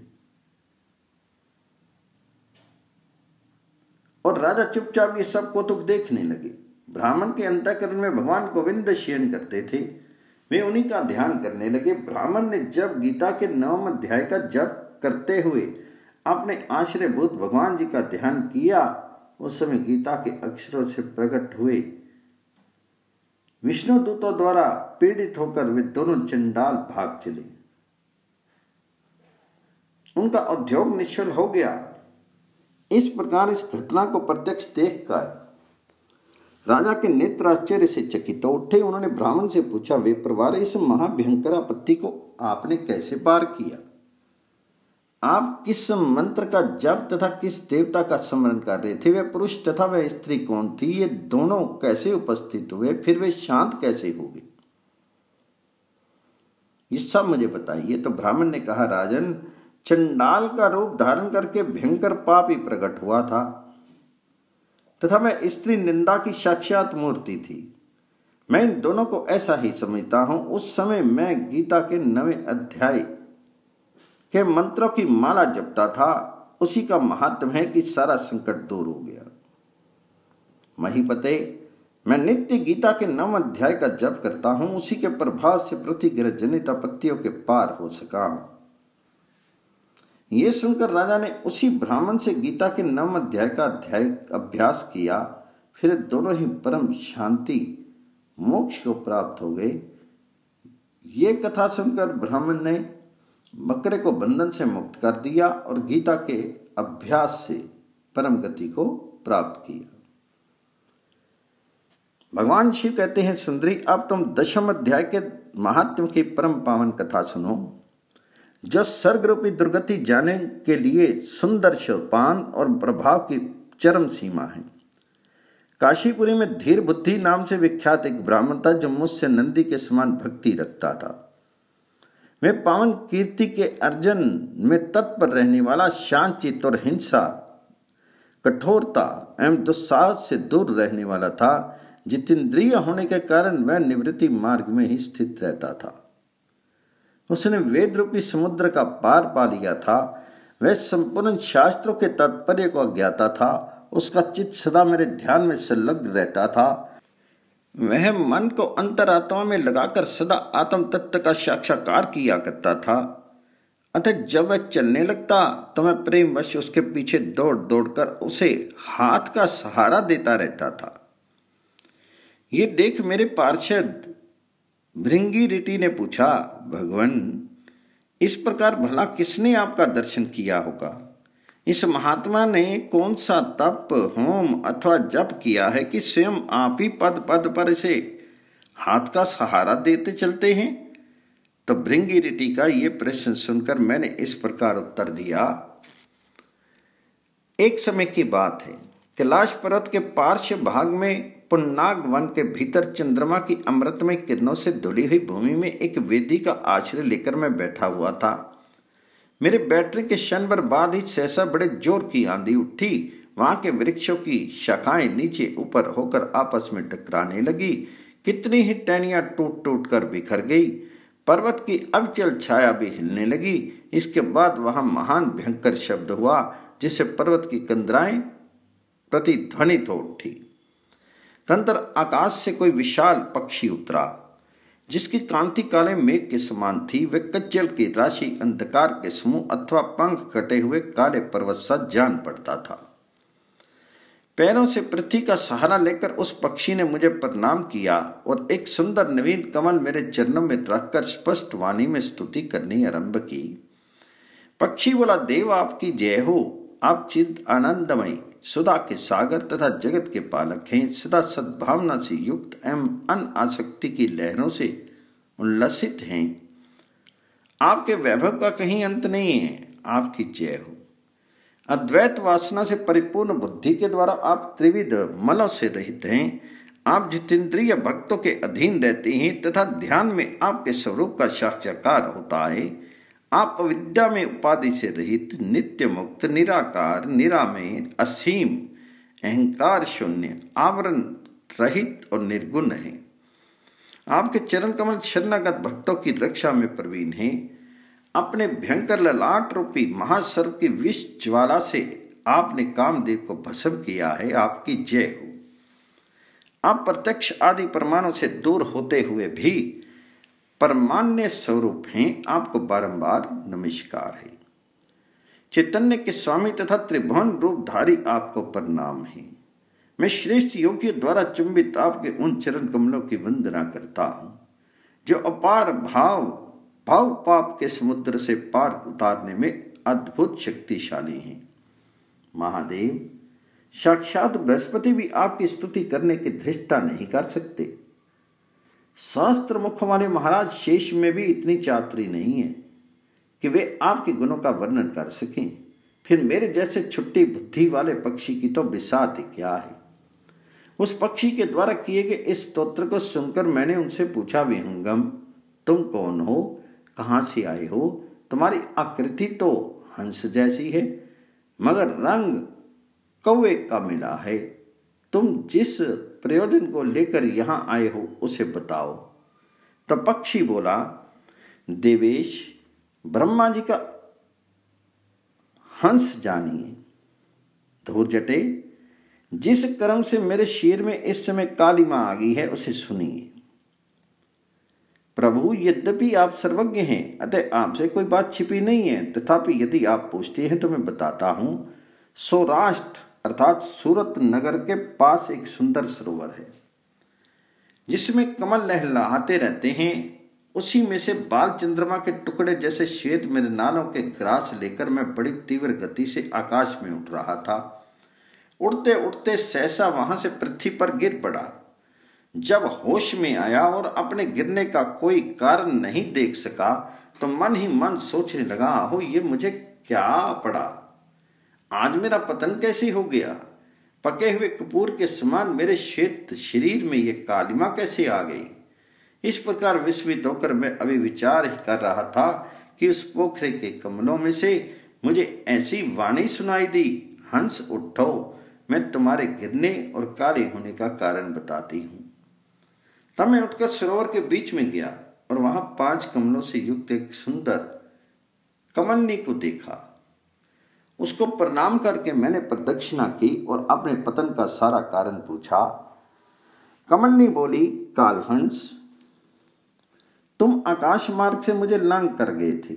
और राजा चुपचाप ये सब कौतुक देखने लगे। ब्राह्मण के अंतःकरण में भगवान गोविंद शयन करते थे, वे उन्हीं का ध्यान करने लगे। ब्राह्मण ने जब गीता के नवम अध्याय का जप करते हुए अपने आश्रयभूत भगवान जी का ध्यान किया, उस समय गीता के अक्षरों से प्रकट हुए विष्णु दूतों द्वारा पीड़ित होकर वे दोनों चंडाल भाग चले। उनका उद्योग निश्चल हो गया। इस प्रकार इस घटना को प्रत्यक्ष देखकर राजा के नेत्र आश्चर्य से चकित हो उठे। उन्होंने ब्राह्मण से पूछा, वे परिवार, इस महाभयंकर आपत्ति को आपने कैसे पार किया? आप किस मंत्र का जप तथा किस देवता का स्मरण कर रहे थे? वह पुरुष तथा वह स्त्री कौन थी? ये दोनों कैसे उपस्थित हुए? फिर वे शांत कैसे हो गए? ये सब मुझे बताइए। तो ब्राह्मण ने कहा, राजन, चंडाल का रूप धारण करके भयंकर पाप ही प्रकट हुआ था तथा मैं स्त्री निंदा की साक्षात मूर्ति थी। मैं इन दोनों को ऐसा ही समझता हूं। उस समय मैं गीता के नवें अध्याय के मंत्रों की माला जपता था। उसी का महात्म है कि सारा संकट दूर हो गया। महीपते, मैं नित्य गीता के नवम अध्याय का जप करता हूं। उसी के प्रभाव से प्रतिग्रह जनित आपत्तियों के पार हो सका हूं। ये सुनकर राजा ने उसी ब्राह्मण से गीता के नवम अध्याय का अध्याय अभ्यास किया। फिर दोनों ही परम शांति मोक्ष को प्राप्त हो गए। ये कथा सुनकर ब्राह्मण ने बकरे को बंधन से मुक्त कर दिया और गीता के अभ्यास से परम गति को प्राप्त किया। भगवान शिव कहते हैं, सुंदरी, अब तुम दशम अध्याय के महात्म की परम पावन कथा सुनो, जो सर्ग रूपी दुर्गति जाने के लिए सुंदर सोपान और प्रभाव की चरम सीमा है। काशीपुरी में धीर बुद्धि नाम से विख्यात एक ब्राह्मण था जो मुझसे नंदी के समान भक्ति रखता था। वे पावन कीर्ति के अर्जन में तत्पर रहने वाला, शांतचित्त और हिंसा, कठोरता एवं दुस्साहस से दूर रहने वाला था। जितेंद्रिय होने के कारण वह निवृत्ति मार्ग में ही स्थित रहता था। उसने वेद रूपी समुद्र का पार पा लिया था। वह संपूर्ण शास्त्रों के तात्पर्य को ज्ञाता था। उसका चित्त सदा मेरे ध्यान में संलग्न रहता था। वह मन को अंतरात्मा में लगाकर सदा आत्म तत्व का साक्षात्कार किया करता था। अतः जब वह चलने लगता तो मैं प्रेमवश उसके पीछे दौड़ दौड़कर उसे हाथ का सहारा देता रहता था। ये देख मेरे पार्षद भृंगीरटी ने पूछा, भगवान, इस प्रकार भला किसने आपका दर्शन किया होगा? इस महात्मा ने कौन सा तप, होम अथवा जप किया है कि स्वयं आप ही पद पद पर इसे हाथ का सहारा देते चलते हैं? तो भृंगीरटी का ये प्रश्न सुनकर मैंने इस प्रकार उत्तर दिया। एक समय की बात है, कैलाश पर्वत के पार्श्व भाग में पुन्नाग वन के भीतर चंद्रमा की अमृतमय किरणों से धुली हुई भूमि में एक वेदी का आश्रय लेकर मैं बैठा हुआ था। मेरे बैठने के क्षण भर बाद ही सहसा बड़े जोर की आंधी उठी। वहां के वृक्षों की शाखाएं नीचे ऊपर होकर आपस में टकराने लगी। कितनी ही टहनियां टूट टूट कर बिखर गई। पर्वत की अविचल छाया भी हिलने लगी। इसके बाद वहां महान भयंकर शब्द हुआ, जिससे पर्वत की कंदराएं प्रतिध्वनित हो उठी। तदंतर आकाश से कोई विशाल पक्षी उतरा, जिसकी कांति काले मेघ के समान थी। वे कज्जल की राशि, अंधकार के समूह अथवा पंख कटे हुए काले पर्वत सा जान पड़ता था। पैरों से पृथ्वी का सहारा लेकर उस पक्षी ने मुझे प्रणाम किया और एक सुंदर नवीन कमल मेरे चरणों में रखकर स्पष्ट वाणी में स्तुति करनी आरंभ की। पक्षी बोला, देव आपकी जय हो। आप चिद आनंदमय, सुधा के सागर तथा जगत के पालक हैं। सदा सद्भावना से युक्त एवं अन आसक्ति की लहरों से उल्लसित हैं। आपके वैभव का कहीं अंत नहीं है। आपकी जय हो। अद्वैत वासना से परिपूर्ण बुद्धि के द्वारा आप त्रिविध मलों से रहित हैं। आप जितेंद्रिय भक्तों के अधीन रहते हैं तथा ध्यान में आपके स्वरूप का साक्षात्कार होता है। आप अविद्या में उपाधि से रहित, नित्य मुक्त, निराकार, निरामेय, असीम, अहंकार शून्य, आवरण रहित और निर्गुण हैं। आपके चरण कमल शरणागत भक्तों की रक्षा में प्रवीण हैं। अपने भयंकर ललाट रूपी महासर्व की विष ज्वाला से आपने कामदेव को भस्म किया है। आपकी जय हो। आप प्रत्यक्ष आदि प्रमाणों से दूर होते हुए भी परमान्य स्वरूप हैं। आपको बारंबार नमस्कार है। चैतन्य के स्वामी तथा त्रिभुवन रूपधारी आपको प्रणाम है। मैं श्रेष्ठ योगियों द्वारा चुंबित आपके उन चरण कमलों की वंदना करता हूँ, जो अपार भाव भाव पाप के समुद्र से पार उतारने में अद्भुत शक्तिशाली हैं। महादेव, साक्षात बृहस्पति भी आपकी स्तुति करने की धृष्टता नहीं कर सकते। सहस्त्र मुख वाले महाराज शेष में भी इतनी चातुरी नहीं है कि वे आपके गुणों का वर्णन कर सकें। फिर मेरे जैसे छुट्टी बुद्धि वाले पक्षी की तो बिसात क्या है। उस पक्षी के द्वारा किए गए इस स्तोत्र को सुनकर मैंने उनसे पूछा, विहंगम, तुम कौन हो? कहाँ से आए हो? तुम्हारी आकृति तो हंस जैसी है, मगर रंग कौवे का मिला है। तुम जिस प्रयोजन को लेकर यहाँ आए हो उसे बताओ। तो पक्षी बोला, देवेश, ब्रह्मा जी का हंस जानिए। धूर्जटे, जिस कर्म से मेरे शरीर में इस समय कालिमा आ गई है उसे सुनिए। प्रभु, यद्यपि आप सर्वज्ञ हैं, अतः आपसे कोई बात छिपी नहीं है, तथापि यदि आप पूछते हैं तो मैं बताता हूं। सौराष्ट्र अर्थात सूरत नगर के पास एक सुंदर सरोवर है, जिसमें कमल लहलहाते रहते हैं। उसी में से बाल चंद्रमा के टुकड़े जैसे श्वेत मेरे नालों के ग्रास लेकर मैं बड़ी तीव्र गति से आकाश में उठ रहा था। उड़ते उड़ते सहसा वहां से पृथ्वी पर गिर पड़ा। जब होश में आया और अपने गिरने का कोई कारण नहीं देख सका तो मन ही मन सोचने लगा, हो ये मुझे क्या पड़ा? आज मेरा पतन कैसे हो गया? पके हुए कपूर के समान मेरे श्वेत शरीर में ये कालिमा कैसे आ गई? इस प्रकार विस्मित होकर मैं अभी विचार ही कर रहा था कि उस पोखरे के कमलों में से मुझे ऐसी वाणी सुनाई दी, हंस उठो, मैं तुम्हारे गिरने और काले होने का कारण बताती हूँ। तब मैं उठकर सरोवर के बीच में गया और वहां पांच कमलों से युक्त एक सुंदर कमलनी को देखा। उसको प्रणाम करके मैंने प्रदक्षिणा की और अपने पतन का सारा कारण पूछा। कमलनी बोली, कालहंस, तुम आकाश मार्ग से मुझे लांग कर गए थे।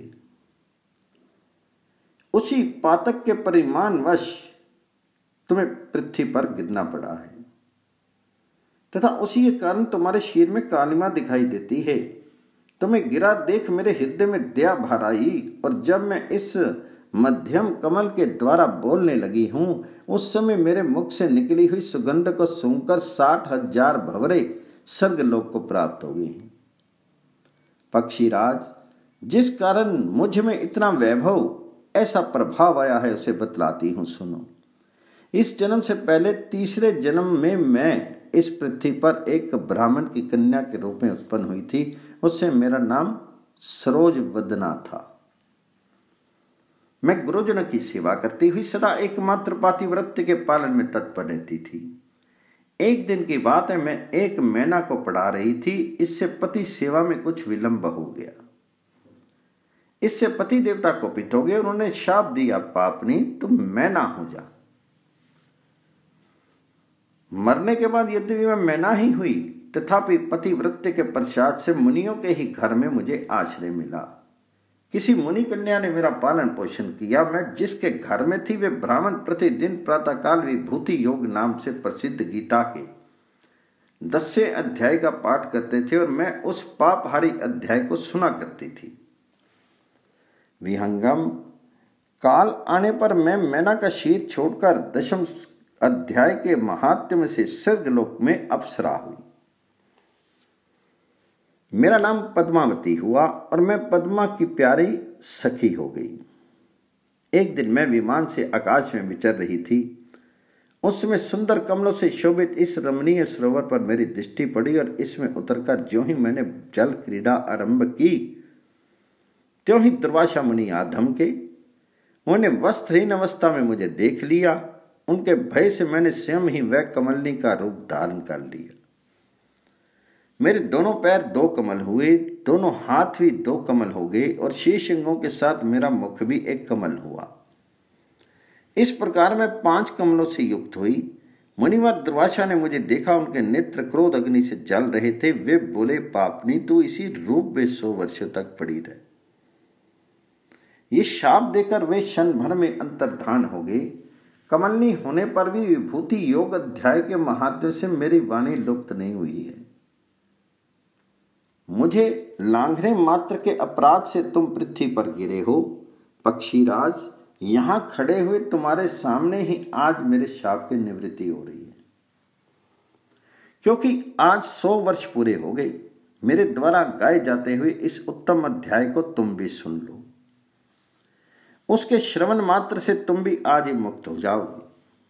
उसी पातक के परिमाण वश तुम्हें पृथ्वी पर गिरना पड़ा है। तथा उसी के कारण तुम्हारे शरीर में कालिमा दिखाई देती है। तुम्हें गिरा देख मेरे हृदय में दया भर आई, और जब मैं इस मध्यम कमल के द्वारा बोलने लगी हूं, उस समय मेरे मुख से निकली हुई सुगंध को सूंघकर साठ हजार भंवरे स्वर्गलोक को प्राप्त हो गई। पक्षीराज, जिस कारण मुझ में इतना वैभव, ऐसा प्रभाव आया है, उसे बतलाती हूं, सुनो। इस जन्म से पहले तीसरे जन्म में मैं इस पृथ्वी पर एक ब्राह्मण की कन्या के रूप में उत्पन्न हुई थी। उससे मेरा नाम सरोज वदना था। मैं गुरुजनों की सेवा करती हुई सदा एकमात्र पातिव्रत्य के पालन में तत्पर रहती थी। एक दिन की बात है, मैं एक मैना को पढ़ा रही थी। इससे पति सेवा में कुछ विलंब हो गया। इससे पति देवता कोपित हो गए। उन्होंने शाप दिया, पापनी तुम मैना हो जा। मरने के बाद यद्यपि मैं मैना ही हुई, तथापि पतिव्रत्य के पश्चात से मुनियों के ही घर में मुझे आश्रय मिला। किसी मुनि कन्या ने मेरा पालन पोषण किया। मैं जिसके घर में थी, वे ब्राह्मण प्रतिदिन प्रातःकाल विभूति योग नाम से प्रसिद्ध गीता के दसवें अध्याय का पाठ करते थे, और मैं उस पापहारी अध्याय को सुना करती थी। विहंगम, काल आने पर मैं मैना का शीर छोड़कर दशम अध्याय के महात्म्य से स्वर्गलोक में अप्सरा हुई। मेरा नाम पद्मावती हुआ, और मैं पद्मा की प्यारी सखी हो गई। एक दिन मैं विमान से आकाश में विचर रही थी। उस समय सुंदर कमलों से शोभित इस रमणीय सरोवर पर मेरी दृष्टि पड़ी, और इसमें उतरकर ज्यों ही मैंने जल क्रीड़ा आरंभ की, त्यों ही दुर्वासा मुनि आ धमके। उन्होंने वस्त्रहीन अवस्था में मुझे देख लिया। उनके भय से मैंने स्वयं ही वह कमलनी का रूप धारण कर लिया। मेरे दोनों पैर दो कमल हुए, दोनों हाथ भी दो कमल हो गए, और शेष अंगों के साथ मेरा मुख भी एक कमल हुआ। इस प्रकार मैं पांच कमलों से युक्त हुई। मुनिवर दुर्वासा ने मुझे देखा। उनके नेत्र क्रोध अग्नि से जल रहे थे। वे बोले, पापनी तू इसी रूप में सौ वर्षों तक पड़ी रहे। ये शाप देकर वे क्षण भर में अंतर्धान हो गए। कमलनी होने पर भी विभूति योग अध्याय के महात्म्य से मेरी वाणी लुप्त नहीं हुई है। मुझे लांघने मात्र के अपराध से तुम पृथ्वी पर गिरे हो। पक्षीराज, यहां खड़े हुए तुम्हारे सामने ही आज मेरे शाप की निवृत्ति हो रही है, क्योंकि आज सौ वर्ष पूरे हो गए। मेरे द्वारा गाए जाते हुए इस उत्तम अध्याय को तुम भी सुन लो। उसके श्रवण मात्र से तुम भी आज ही मुक्त हो जाओगे।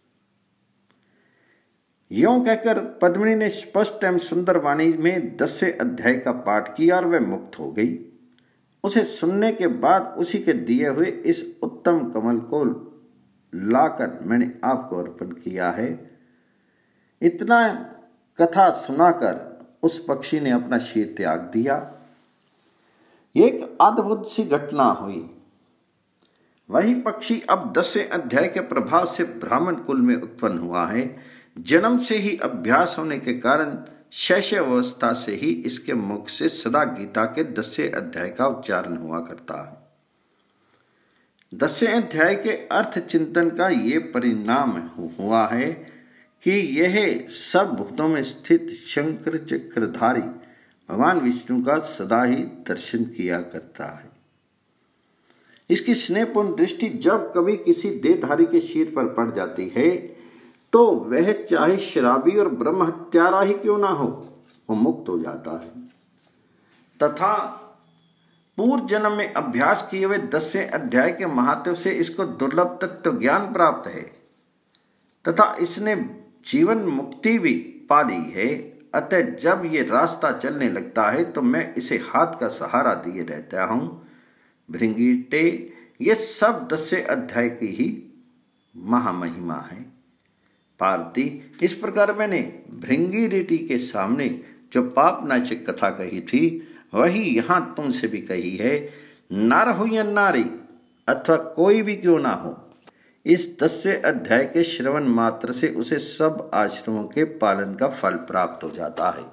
यों कहकर पद्मिनी ने स्पष्ट एवं सुंदर वाणी में दसवें अध्याय का पाठ किया, और वह मुक्त हो गई। उसे सुनने के बाद उसी के दिए हुए इस उत्तम कमल को लाकर मैंने आपको अर्पण किया है। इतना कथा सुनाकर उस पक्षी ने अपना शीर त्याग दिया। एक अद्भुत सी घटना हुई। वही पक्षी अब दसवें अध्याय के प्रभाव से ब्राह्मण कुल में उत्पन्न हुआ है। जन्म से ही अभ्यास होने के कारण शैशव अवस्था से ही इसके मुख से सदा गीता के दसवें अध्याय का उच्चारण हुआ करता है। दसवें अध्याय के अर्थ चिंतन का ये परिणाम हुआ है कि यह सब भूतों में स्थित शंकर चक्रधारी भगवान विष्णु का सदा ही दर्शन किया करता है। इसकी स्नेहपूर्ण दृष्टि जब कभी किसी देहधारी के शीर पर पड़ जाती है, तो वह चाहे शराबी और ब्रह्म हत्यारा ही क्यों ना हो, वो मुक्त हो जाता है। तथा पूर्व जन्म में अभ्यास किए हुए दसवें अध्याय के महात्म से इसको दुर्लभ तत्व ज्ञान प्राप्त है, तथा इसने जीवन मुक्ति भी पा ली है। अतः जब ये रास्ता चलने लगता है, तो मैं इसे हाथ का सहारा दिए रहता हूं। भृंगीटे, ये सब दसवें अध्याय की ही महामहिमा है। पार्वती, इस प्रकार मैंने भृंगी रीति के सामने जो पाप नाचक कथा कही थी, वही यहां तुमसे भी कही है। नर हो या नारी, अथवा कोई भी क्यों ना हो, इस दसवें अध्याय के श्रवण मात्र से उसे सब आश्रमों के पालन का फल प्राप्त हो जाता है।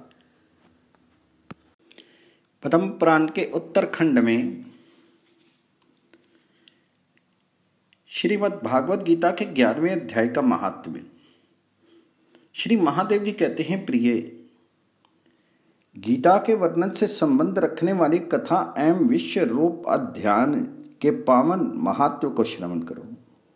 पद्म पुराण के उत्तरखंड में श्रीमद् भागवत गीता के ग्यारहवें अध्याय का महात्म्य। श्री महादेव जी कहते हैं, प्रिय, गीता के वर्णन से संबंध रखने वाली कथा एवं विश्व रूप अध्ययन के पावन महात्व को श्रवण करो।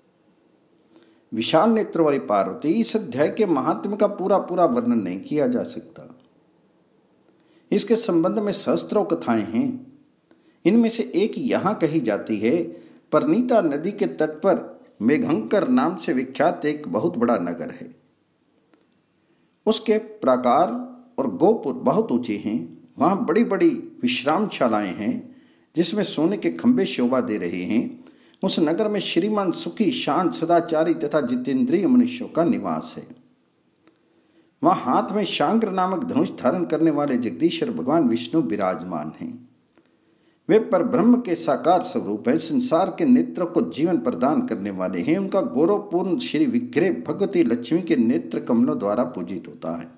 विशाल नेत्र वाली पार्वती, इस अध्याय के महात्म्य का पूरा पूरा वर्णन नहीं किया जा सकता। इसके संबंध में सहस्त्रों कथाएं हैं। इनमें से एक यहां कही जाती है। परनीता नदी के तट पर मेघंकर नाम से विख्यात एक बहुत बड़ा नगर है। उसके प्राकार और गोपुर बहुत ऊंचे हैं। वहां बड़ी बड़ी विश्रामशालाएं हैं जिसमें सोने के खंभे शोभा दे रहे हैं। उस नगर में श्रीमान, सुखी, शांत, सदाचारी तथा जितेंद्रिय मनुष्यों का निवास है। वहां हाथ में शांग्र नामक धनुष धारण करने वाले जगदीश्वर भगवान विष्णु विराजमान हैं। वे परब्रह्म के साकार स्वरूप हैं। संसार के नेत्रों को जीवन प्रदान करने वाले हैं। उनका गौरवपूर्ण श्री विग्रह भगवती लक्ष्मी के नेत्र कमलों द्वारा पूजित होता है।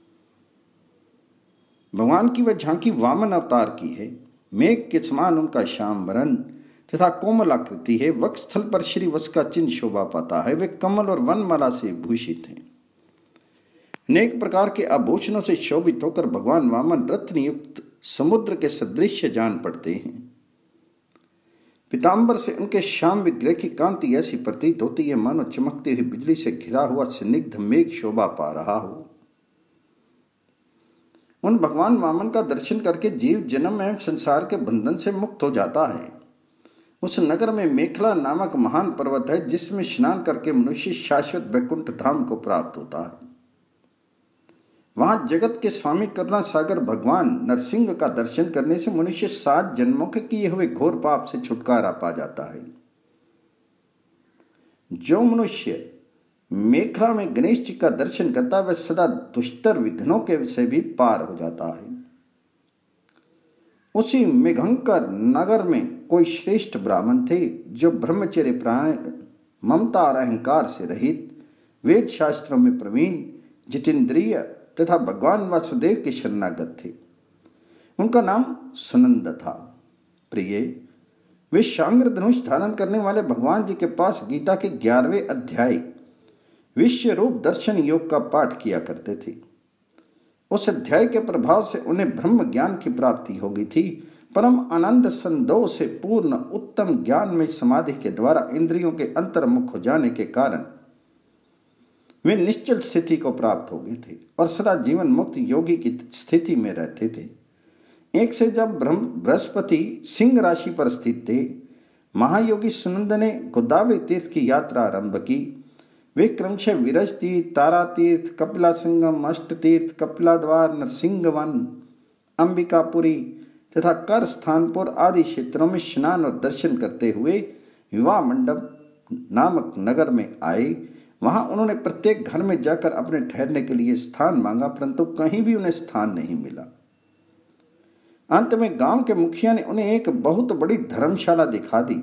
भगवान की वह झांकी वामन अवतार की है। मेघ के समान उनका श्याम वरण तथा कोमल आकृति है। वक्षस्थल पर श्री वत्स का चिन्ह शोभा पाता है। वे कमल और वनमाला से भूषित हैं। अनेक प्रकार के आभूषणों से शोभित होकर भगवान वामन रत्न युक्त समुद्र के सदृश जान पड़ते हैं। पीतांबर से उनके श्याम विग्रह की कांति ऐसी प्रतीत होती है मानो चमकती हुई बिजली से घिरा हुआ स्निग्ध मेघ शोभा पा रहा हो। उन भगवान वामन का दर्शन करके जीव जन्म एवं संसार के बंधन से मुक्त हो जाता है। उस नगर में मेखला नामक महान पर्वत है जिसमें स्नान करके मनुष्य शाश्वत वैकुंठ धाम को प्राप्त होता है। वहां जगत के स्वामी करुणा सागर भगवान नरसिंह का दर्शन करने से मनुष्य सात जन्मों के किए हुए घोर पाप से छुटकारा पा जाता है। जो मनुष्य मेखला में गणेश जी का दर्शन करता है वह सदा दुष्टर विघ्नों के से भी पार हो जाता है। उसी मेघंकर नगर में कोई श्रेष्ठ ब्राह्मण थे जो ब्रह्मचर्य, प्राण, ममता और अहंकार से रहित, वेद शास्त्रों में प्रवीण, जितेंद्रिय तथा भगवान वासुदेव के शरणागत थे। उनका नाम सुनंद था। प्रिय, वे शांग्र धनुष धारण करने वाले भगवान जी के पास गीता के ग्यारहवें अध्याय विश्व रूप दर्शन योग का पाठ किया करते थे। उस अध्याय के प्रभाव से उन्हें ब्रह्म ज्ञान की प्राप्ति हो गई थी। परम आनंद संदोह से पूर्ण उत्तम ज्ञान में समाधि के द्वारा इंद्रियों के अंतर्मुख हो जाने के कारण वे निश्चल स्थिति को प्राप्त हो गए थे और सदा जीवन मुक्त योगी की स्थिति में रहते थे। एक से जब ब्रह्म बृहस्पति सिंह राशि पर स्थित थे, महायोगी सुनंद ने गोदावरी तीर्थ की यात्रा आरंभ की। वे क्रमशः विरज तीर्थ, तारा तीर्थ, कपिला संगम, अष्ट तीर्थ, कपिला द्वार, नरसिंहवन, अंबिकापुरी तथा कर स्थानपुर आदि क्षेत्रों में स्नान और दर्शन करते हुए विवाह मंडप नामक नगर में आए। वहां उन्होंने प्रत्येक घर में जाकर अपने ठहरने के लिए स्थान मांगा, परंतु कहीं भी उन्हें स्थान नहीं मिला। अंत में गांव के मुखिया ने उन्हें एक बहुत बड़ी धर्मशाला दिखा दी।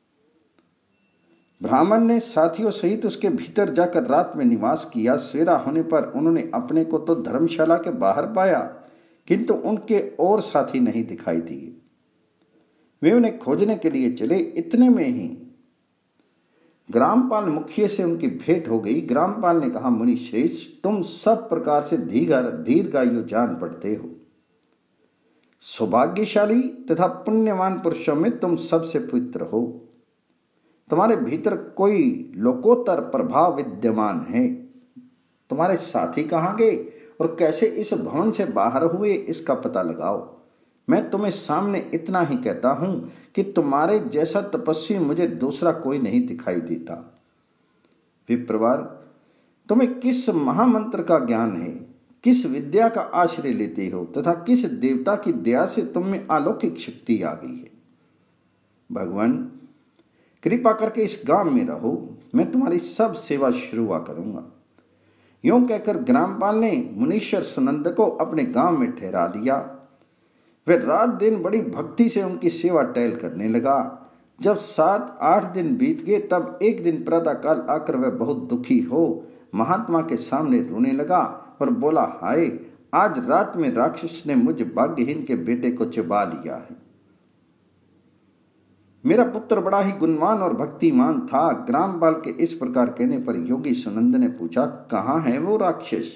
ब्राह्मण ने साथियों सहित उसके भीतर जाकर रात में निवास किया। सवेरा होने पर उन्होंने अपने को तो धर्मशाला के बाहर पाया, किंतु उनके और साथी नहीं दिखाई दिए। वे उन्हें खोजने के लिए चले। इतने में ही ग्रामपाल मुखिया से उनकी भेंट हो गई। ग्रामपाल ने कहा, मुनि श्रेष्ठ, तुम सब प्रकार से दीर्घायु जान पड़ते हो। सौभाग्यशाली तथा पुण्यवान पुरुषों में तुम सबसे पवित्र हो। तुम्हारे भीतर कोई लोकोत्तर प्रभाव विद्यमान है। तुम्हारे साथी कहाँ गए और कैसे इस भवन से बाहर हुए, इसका पता लगाओ। मैं तुम्हें सामने इतना ही कहता हूं कि तुम्हारे जैसा तपस्वी मुझे दूसरा कोई नहीं दिखाई देता। विप्रवर, तुम्हें किस महामंत्र का ज्ञान है, किस विद्या का आश्रय लेते हो तथा किस देवता की दया से तुम में अलौकिक शक्ति आ गई है? भगवान, कृपा करके इस गांव में रहो, मैं तुम्हारी सब सेवा शुरू करूंगा। यूं कहकर ग्रामपाल ने मुनीश्वर सुनंद को अपने गांव में ठहरा लिया। वह रात दिन बड़ी भक्ति से उनकी सेवा टहल करने लगा। जब सात आठ दिन बीत गए तब एक दिन प्रातःकाल आकर वह बहुत दुखी हो महात्मा के सामने रोने लगा और बोला, हाय, आज रात में राक्षस ने मुझ भाग्यहीन के बेटे को चबा लिया है। मेरा पुत्र बड़ा ही गुणवान और भक्तिमान था। ग्रामपाल के इस प्रकार कहने पर योगी सुनंद ने पूछा, कहाँ है वो राक्षस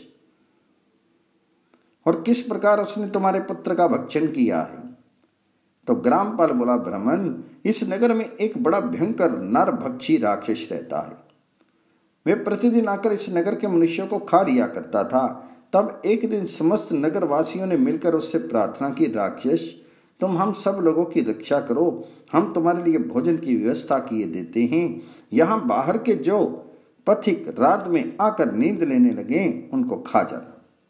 और किस प्रकार उसने तुम्हारे पुत्र का भक्षण किया है? तो ग्रामपाल बोला, ब्राह्मण, इस नगर में एक बड़ा भयंकर नरभक्षी राक्षस रहता है। वे प्रतिदिन आकर इस नगर के मनुष्यों को खा लिया करता था। तब एक दिन समस्त नगर वासियों ने मिलकर उससे प्रार्थना की, राक्षस, तुम हम सब लोगों की रक्षा करो, हम तुम्हारे लिए भोजन की व्यवस्था किए देते हैं। यहाँ बाहर के जो पथिक रात में आकर नींद लेने लगे उनको खा जाना।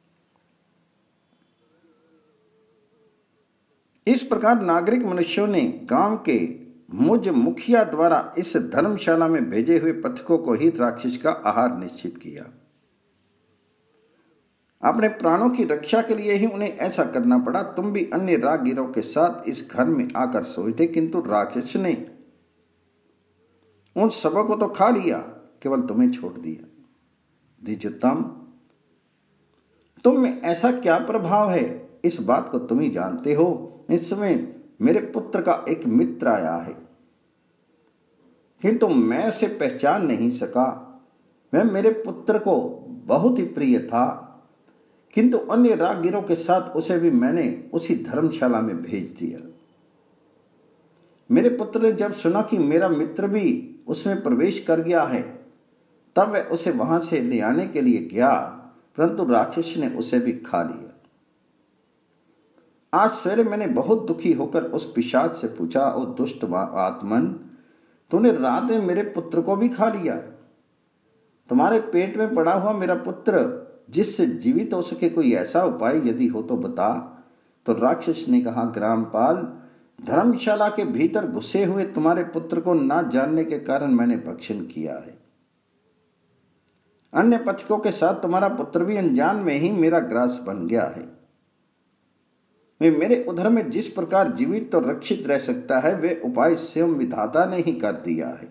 इस प्रकार नागरिक मनुष्यों ने गांव के मुझ मुखिया द्वारा इस धर्मशाला में भेजे हुए पथिकों को ही राक्षस का आहार निश्चित किया। अपने प्राणों की रक्षा के लिए ही उन्हें ऐसा करना पड़ा। तुम भी अन्य राहगीरों के साथ इस घर में आकर सोए थे, किंतु राक्षस ने उन सबों को तो खा लिया, केवल तुम्हें छोड़ दिया। द्विजोत्तम, तुम में ऐसा क्या प्रभाव है, इस बात को तुम ही जानते हो। इस समय मेरे पुत्र का एक मित्र आया है, किंतु मैं उसे पहचान नहीं सका। वह मेरे पुत्र को बहुत ही प्रिय था, किंतु अन्य राहगीरों के साथ उसे भी मैंने उसी धर्मशाला में भेज दिया। मेरे पुत्र ने जब सुना कि मेरा मित्र भी उसमें प्रवेश कर गया है, तब वह उसे वहां से ले आने के लिए गया, परंतु राक्षस ने उसे भी खा लिया। आज सवेरे मैंने बहुत दुखी होकर उस पिशाच से पूछा, ओ दुष्ट आत्मन, तूने रात में मेरे पुत्र को भी खा लिया? तुम्हारे पेट में पड़ा हुआ मेरा पुत्र जिससे जीवित हो सके कोई ऐसा उपाय यदि हो तो बता। तो राक्षस ने कहा, ग्रामपाल, धर्मशाला के भीतर घुसे हुए तुम्हारे पुत्र को ना जानने के कारण मैंने भक्षण किया है। अन्य पथिकों के साथ तुम्हारा पुत्र भी अनजान में ही मेरा ग्रास बन गया है। वे मेरे उधर में जिस प्रकार जीवित तो रक्षित रह सकता है, वे उपाय स्वयं विधाता ने ही कर दिया है।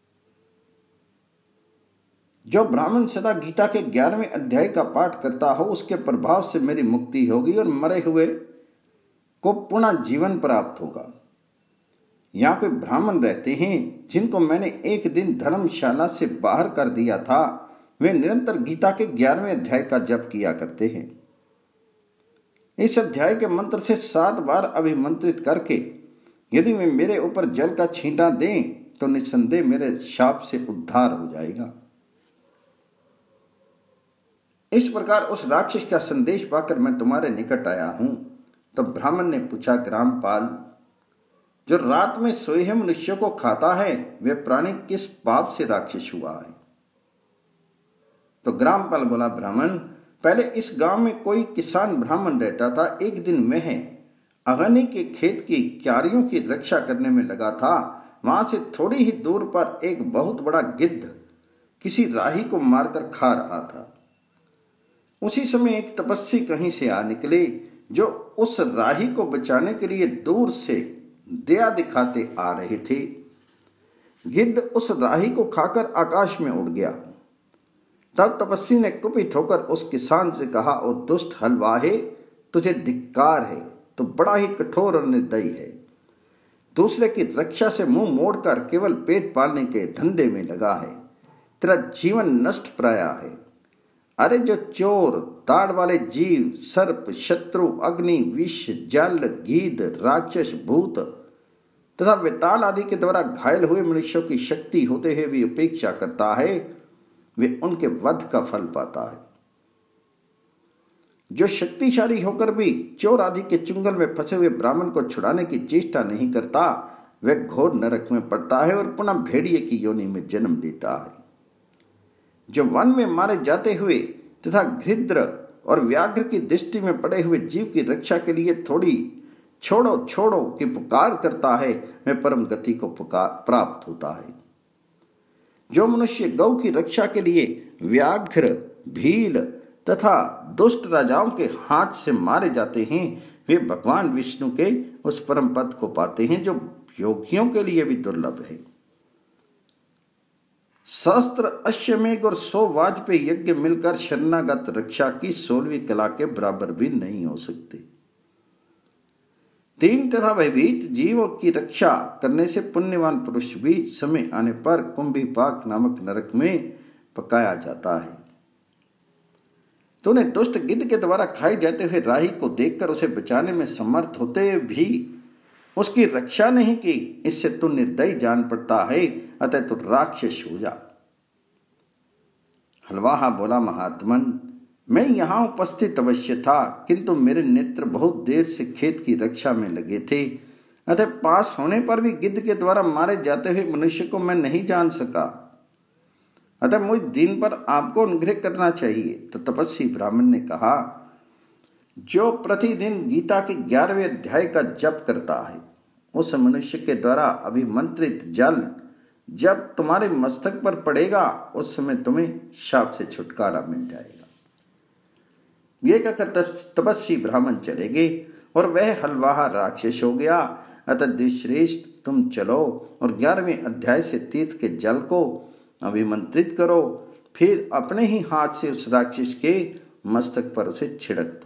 जो ब्राह्मण सदा गीता के ग्यारहवें अध्याय का पाठ करता हो, उसके प्रभाव से मेरी मुक्ति होगी और मरे हुए को पुनः जीवन प्राप्त होगा। यहाँ कोई ब्राह्मण रहते हैं जिनको मैंने एक दिन धर्मशाला से बाहर कर दिया था। वे निरंतर गीता के ग्यारहवें अध्याय का जप किया करते हैं। इस अध्याय के मंत्र से सात बार अभिमंत्रित करके यदि वे मेरे ऊपर जल का छींटा दें तो निस्संदेह मेरे शाप से उद्धार हो जाएगा। इस प्रकार उस राक्षस का संदेश पाकर मैं तुम्हारे निकट आया हूं। तो ब्राह्मण ने पूछा, ग्रामपाल, जो रात में सोए हुए मनुष्यों को खाता है, वे प्राणी किस पाप से राक्षस हुआ है? तो ग्रामपाल बोला, ब्राह्मण, पहले इस गांव में कोई किसान ब्राह्मण रहता था। एक दिन वह अगनी के खेत की क्यारियों की रक्षा करने में लगा था। वहां से थोड़ी ही दूर पर एक बहुत बड़ा गिद्ध किसी राही को मारकर खा रहा था। उसी समय एक तपस्वी कहीं से आ निकले, जो उस राही को बचाने के लिए दूर से दया दिखाते आ रहे थे। गिद्ध उस राही को खाकर आकाश में उड़ गया। तब तपस्वी ने कुपित होकर उस किसान से कहा, ओ दुष्ट हलवाहे, तुझे धिक्कार है, तो बड़ा ही कठोर और निर्दयी है। दूसरे की रक्षा से मुंह मोड़कर केवल पेट पालने के धंधे में लगा है। तेरा जीवन नष्ट प्राया है। अरे जो चोर, ताड़ वाले जीव, सर्प, शत्रु, अग्नि, विष, जल, गीध, राक्षस, भूत तथा वेताल आदि के द्वारा घायल हुए मनुष्यों की शक्ति होते हुए भी उपेक्षा करता है, वे उनके वध का फल पाता है। जो शक्तिशाली होकर भी चोर आदि के चुंगल में फंसे हुए ब्राह्मण को छुड़ाने की चेष्टा नहीं करता, वह घोर नरक में पड़ता है और पुनः भेड़िए की योनि में जन्म लेता है। जो वन में मारे जाते हुए तथा घृद्र और व्याघ्र की दृष्टि में पड़े हुए जीव की रक्षा के लिए थोड़ी छोड़ो छोड़ो की पुकार करता है, वह परम गति को पुकार प्राप्त होता है। जो मनुष्य गौ की रक्षा के लिए व्याघ्र, भील तथा दुष्ट राजाओं के हाथ से मारे जाते हैं, वे भगवान विष्णु के उस परम पद को पाते हैं, जो योगियों के लिए भी दुर्लभ है। सहस्त्र अश्वमेघ और सौ वाजपेयी यज्ञ मिलकर शरणागत रक्षा की सोलहवीं कला के बराबर भी नहीं हो सकते। दीन तथा भयभीत जीवों की रक्षा करने से पुण्यवान पुरुष भी समय आने पर कुंभीपाक नामक नरक में पकाया जाता है। तूने दुष्ट गिद्ध के द्वारा खाई जाते हुए राही को देखकर उसे बचाने में समर्थ होते भी उसकी रक्षा नहीं की, इससे तू निर्दयी जान पड़ता है, अतः तू राक्षस हो जा। हलवाहा बोला, महात्मन, मैं यहाँ उपस्थित अवश्य था, किंतु मेरे नेत्र बहुत देर से खेत की रक्षा में लगे थे, अतः पास होने पर भी गिद्ध के द्वारा मारे जाते हुए मनुष्य को मैं नहीं जान सका, अतः मुझ दिन पर आपको अनुग्रह करना चाहिए। तो तपस्वी ब्राह्मण ने कहा, जो प्रतिदिन गीता के ग्यारहवें अध्याय का जप करता है, उस मनुष्य के द्वारा अभिमंत्रित जल जब तुम्हारे मस्तक पर पड़ेगा, उस समय तुम्हें शाप से छुटकारा मिल जाएगा। ये कहकर तपस्वी ब्राह्मण चले गए और वह हलवाहा राक्षस हो गया। अतः द्विश्रेष्ठ, तुम चलो और ग्यारहवें अध्याय से तीर्थ के जल को अभिमंत्रित करो, फिर अपने ही हाथ से उस राक्षस के मस्तक पर उसे छिड़क दो।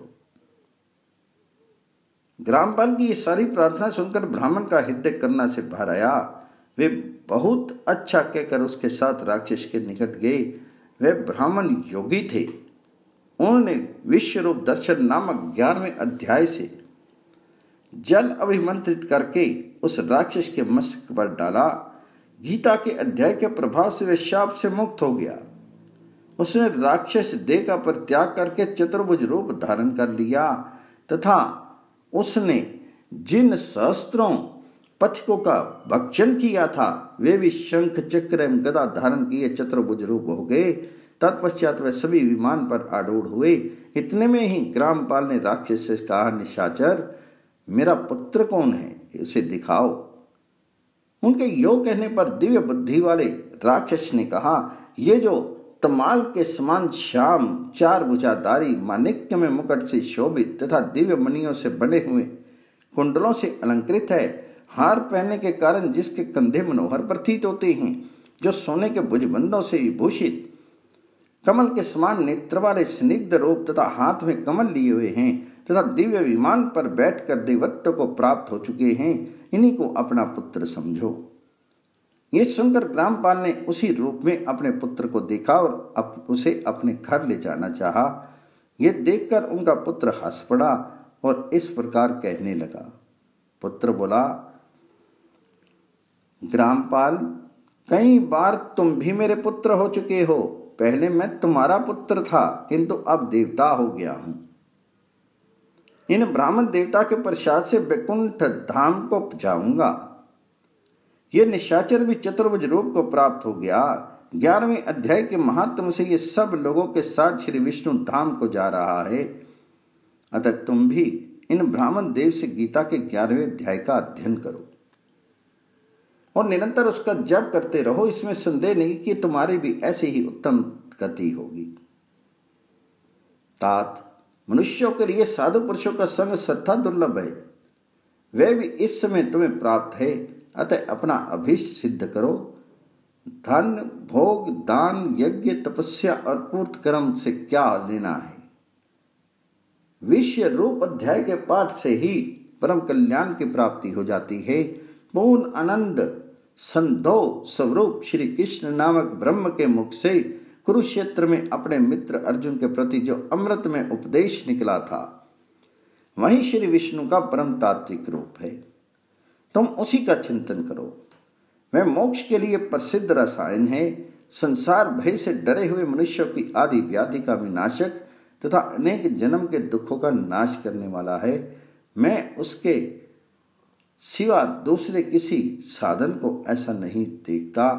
ग्रामपाल की ये सारी प्रार्थना सुनकर ब्राह्मण का हृदय करना से भर आया। वे बहुत अच्छा कहकर उसके साथ राक्षस के निकट गए। वे ब्राह्मण योगी थे। उन्होंने विश्वरूप दर्शन नामक ग्यारहवें अध्याय से जल अभिमंत्रित करके उस राक्षस के मस्तक पर डाला। गीता के अध्याय के प्रभाव से वह शाप से मुक्त हो गया। उसने राक्षस देह का परित्याग करके चतुर्भुज रूप धारण कर लिया तथा उसने जिन सहस्त्रों पथिकों का भक्षण किया था, वे भी शंख चक्र एवं गदा धारण किए चतुर्भुज रूप हो गए। तत्पश्चात वह सभी विमान पर आरूढ़ हुए। इतने में ही ग्रामपाल ने राक्षस से कहा, निशाचर, मेरा पुत्र कौन है, उसे दिखाओ। उनके योग कहने पर दिव्य बुद्धि वाले राक्षस ने कहा, ये जो तमाल के समान श्याम चार भुजाधारी माणिक्य में मुकुट से शोभित तथा दिव्य मणियों से बने हुए कुंडलों से अलंकृत है, हार पहनने के कारण जिसके कंधे मनोहर प्रतीत होते हैं, जो सोने के भुजबंधों से विभूषित कमल के समान नेत्र वाले स्निग्ध रूप तथा हाथ में कमल लिए हुए हैं तथा दिव्य विमान पर बैठकर देवत्व को प्राप्त हो चुके हैं, इन्हीं को अपना पुत्र समझो। ये सुनकर ग्रामपाल ने उसी रूप में अपने पुत्र को देखा और अप, उसे अपने घर ले जाना चाहा। ये देखकर उनका पुत्र हंस पड़ा और इस प्रकार कहने लगा। पुत्र बोला, ग्रामपाल, कई बार तुम भी मेरे पुत्र हो चुके हो। पहले मैं तुम्हारा पुत्र था, किंतु अब देवता हो गया हूं। इन ब्राह्मण देवता के प्रसाद से वैकुंठ धाम को जाऊंगा। ये निशाचर भी चतुर्भुज रूप को प्राप्त हो गया। ग्यारहवें अध्याय के महात्म से ये सब लोगों के साथ श्री विष्णु धाम को जा रहा है। अतः तुम भी इन ब्राह्मण देव से गीता के ग्यारहवें अध्याय का अध्ययन करो और निरंतर उसका जप करते रहो। इसमें संदेह नहीं कि तुम्हारी भी ऐसी ही उत्तम गति होगी। तात, मनुष्यों के लिए साधु पुरुषों का संग सर्वथा दुर्लभ है। वे भी इस समय तुम्हें प्राप्त है। अतः अपना अभीष्ट सिद्ध करो। धन, भोग, दान, यज्ञ, तपस्या और पूर्त कर्म से क्या लेना है। विश्व रूप अध्याय के पाठ से ही परम कल्याण की प्राप्ति हो जाती है। पूर्ण आनंद संधो स्वरूप श्री कृष्ण नामक ब्रह्म के मुख से कुरुक्षेत्र में अपने मित्र अर्जुन के प्रति जो अमृत में उपदेश निकला था, वही श्री विष्णु का परम तात्विक रूप है। तुम उसी का चिंतन करो। वह मोक्ष के लिए प्रसिद्ध रसायन है। संसार भय से डरे हुए मनुष्यों की आदि व्याधि का विनाशक तथा अनेक जन्म के दुखों का नाश करने वाला है। मैं उसके सिवा दूसरे किसी साधन को ऐसा नहीं देखता।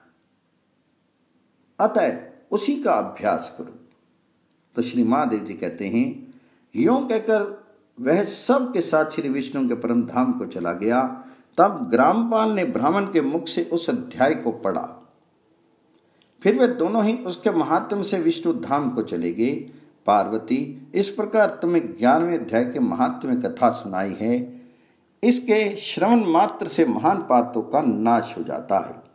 अतः उसी का अभ्यास करो। तो श्री महादेव जी कहते हैं, यों कहकर वह सब के साथ श्री विष्णु के परम धाम को चला गया। तब ग्रामपाल ने ब्राह्मण के मुख से उस अध्याय को पढ़ा। फिर वे दोनों ही उसके महात्म से विष्णु धाम को चले गए। पार्वती, इस प्रकार तुम्हें ग्यारहवें अध्याय के महात्म्य कथा सुनाई है। इसके श्रवण मात्र से महान पातकों का नाश हो जाता है।